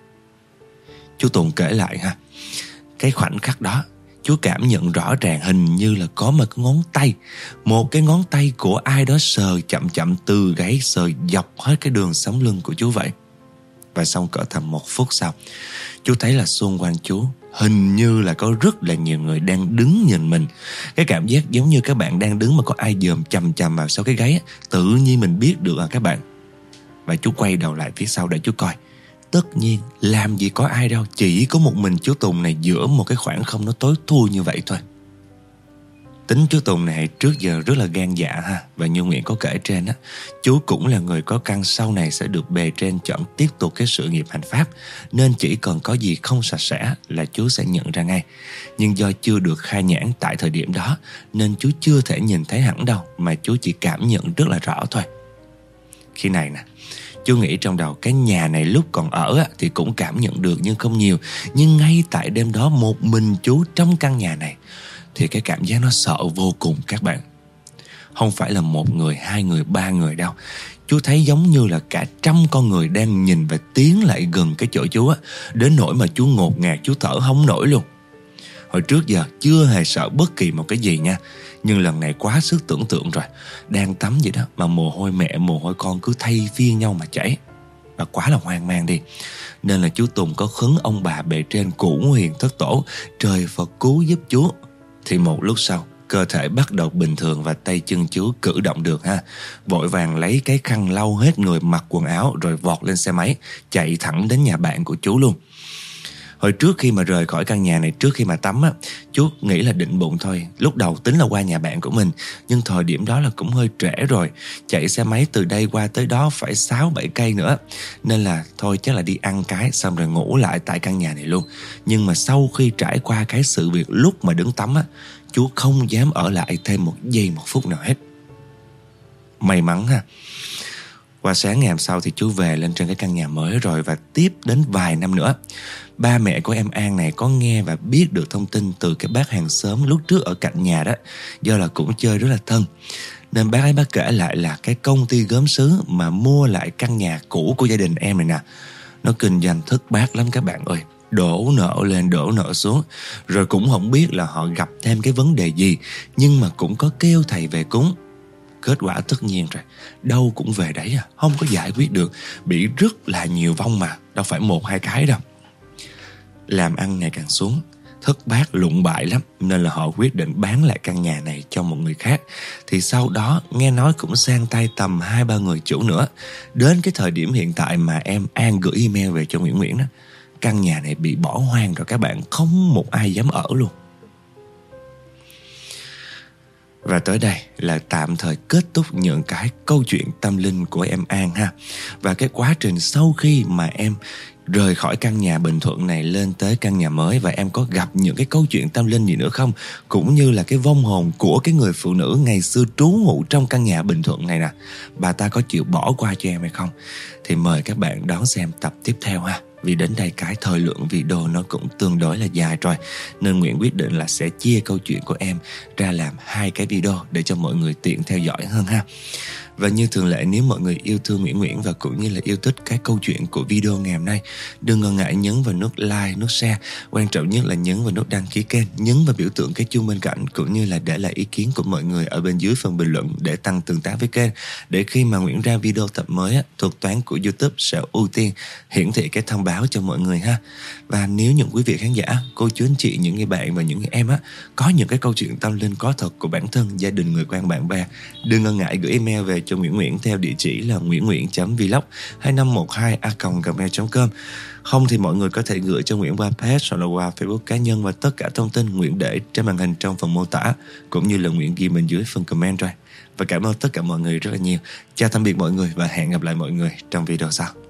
Chú Tùng kể lại ha, cái khoảnh khắc đó chú cảm nhận rõ ràng hình như là có một cái ngón tay, một cái ngón tay của ai đó sờ chậm chậm từ gáy sờ dọc hết cái đường sống lưng của chú vậy. Và xong cỡ tầm một phút sau, chú thấy là xung quanh chú hình như là có rất là nhiều người đang đứng nhìn mình. Cái cảm giác giống như các bạn đang đứng mà có ai dòm chằm chằm vào sau cái gáy á, tự nhiên mình biết được à các bạn. Và chú quay đầu lại phía sau để chú coi. Tất nhiên làm gì có ai đâu, chỉ có một mình chú Tùng này giữa một cái khoảng không nó tối thui như vậy thôi. Tính chú Tùng này trước giờ rất là gan dạ ha. Và như Nguyễn có kể trên á, chú cũng là người có căn sau này sẽ được bề trên chọn tiếp tục cái sự nghiệp hành pháp, nên chỉ cần có gì không sạch sẽ là chú sẽ nhận ra ngay. Nhưng do chưa được khai nhãn tại thời điểm đó nên chú chưa thể nhìn thấy hẳn đâu, mà chú chỉ cảm nhận rất là rõ thôi. Khi này nè, chú nghĩ trong đầu cái nhà này lúc còn ở á, thì cũng cảm nhận được nhưng không nhiều. Nhưng ngay tại đêm đó một mình chú trong căn nhà này thì cái cảm giác nó sợ vô cùng các bạn. Không phải là một người, hai người, ba người đâu. Chú thấy giống như là cả trăm con người đang nhìn và tiến lại gần cái chỗ chú á, đến nỗi mà chú ngột ngạt, chú thở không nổi luôn. Hồi trước giờ chưa hề sợ bất kỳ một cái gì nha, nhưng lần này quá sức tưởng tượng rồi. Đang tắm vậy đó mà mồ hôi mẹ mồ hôi con cứ thay phiên nhau mà chảy, và quá là hoang mang đi. Nên là chú Tùng có khấn ông bà bề trên cửu huyền thất tổ, trời Phật cứu giúp chú. Thì một lúc sau cơ thể bắt đầu bình thường và tay chân chú cử động được ha. Vội vàng lấy cái khăn lau hết người, mặc quần áo rồi vọt lên xe máy chạy thẳng đến nhà bạn của chú luôn. Hồi trước khi mà rời khỏi căn nhà này, trước khi mà tắm á, chú nghĩ là định bụng thôi. Lúc đầu tính là qua nhà bạn của mình, nhưng thời điểm đó là cũng hơi trễ rồi. Chạy xe máy từ đây qua tới đó phải sáu bảy cây nữa. Nên là thôi chắc là đi ăn cái xong rồi ngủ lại tại căn nhà này luôn. Nhưng mà sau khi trải qua cái sự việc lúc mà đứng tắm á, chú không dám ở lại thêm một giây một phút nào hết. May mắn ha. Qua sáng ngày hôm sau thì chú về lên trên cái căn nhà mới rồi, và tiếp đến vài năm nữa, ba mẹ của em An này có nghe và biết được thông tin từ cái bác hàng xóm lúc trước ở cạnh nhà đó. Do là cũng chơi rất là thân, nên bác ấy bác kể lại là cái công ty gốm sứ mà mua lại căn nhà cũ của gia đình em này nè, nó kinh doanh thất bát lắm các bạn ơi. Đổ nợ lên đổ nợ xuống, rồi cũng không biết là họ gặp thêm cái vấn đề gì, nhưng mà cũng có kêu thầy về cúng. Kết quả tất nhiên rồi, đâu cũng về đấy à, không có giải quyết được, bị rất là nhiều vong mà, đâu phải một hai cái đâu. Làm ăn ngày càng xuống, thất bát lụng bại lắm, nên là họ quyết định bán lại căn nhà này cho một người khác. Thì sau đó nghe nói cũng sang tay tầm hai ba người chủ nữa. Đến cái thời điểm hiện tại mà em An gửi email về cho Nguyễn Nguyễn đó, căn nhà này bị bỏ hoang rồi các bạn, không một ai dám ở luôn. Và tới đây là tạm thời kết thúc những cái câu chuyện tâm linh của em An ha. Và cái quá trình sau khi mà em rời khỏi căn nhà Bình Thuận này lên tới căn nhà mới, và em có gặp những cái câu chuyện tâm linh gì nữa không, cũng như là cái vong hồn của cái người phụ nữ ngày xưa trú ngụ trong căn nhà Bình Thuận này nè, bà ta có chịu bỏ qua cho em hay không, thì mời các bạn đón xem tập tiếp theo ha. Vì đến đây cái thời lượng video nó cũng tương đối là dài rồi, nên Nguyễn quyết định là sẽ chia câu chuyện của em ra làm hai cái video để cho mọi người tiện theo dõi hơn ha. Và như thường lệ, nếu mọi người yêu thương Nguyễn Nguyễn và cũng như là yêu thích cái câu chuyện của video ngày hôm nay, đừng ngần ngại nhấn vào nút like, nút share. Quan trọng nhất là nhấn vào nút đăng ký kênh, nhấn vào biểu tượng cái chuông bên cạnh, cũng như là để lại ý kiến của mọi người ở bên dưới phần bình luận để tăng tương tác với kênh. Để khi mà Nguyễn ra video tập mới á, thuật toán của YouTube sẽ ưu tiên hiển thị cái thông báo cho mọi người ha. Và nếu những quý vị khán giả, cô chú anh chị, những người bạn và những người em á có những cái câu chuyện tâm linh có thật của bản thân, gia đình, người quen, bạn bè, đừng ngần ngại gửi email về cho Nguyễn Nguyễn theo địa chỉ là nguyễn nguyễn chấm vlog hai năm một hai a còng gmail chấm com. Không thì mọi người có thể gửi cho Nguyễn qua page hoặc là qua Facebook cá nhân, và tất cả thông tin Nguyễn để trên màn hình trong phần mô tả, cũng như là Nguyễn ghi bên dưới phần comment rồi. Và cảm ơn tất cả mọi người rất là nhiều. Chào tạm biệt mọi người và hẹn gặp lại mọi người trong video sau.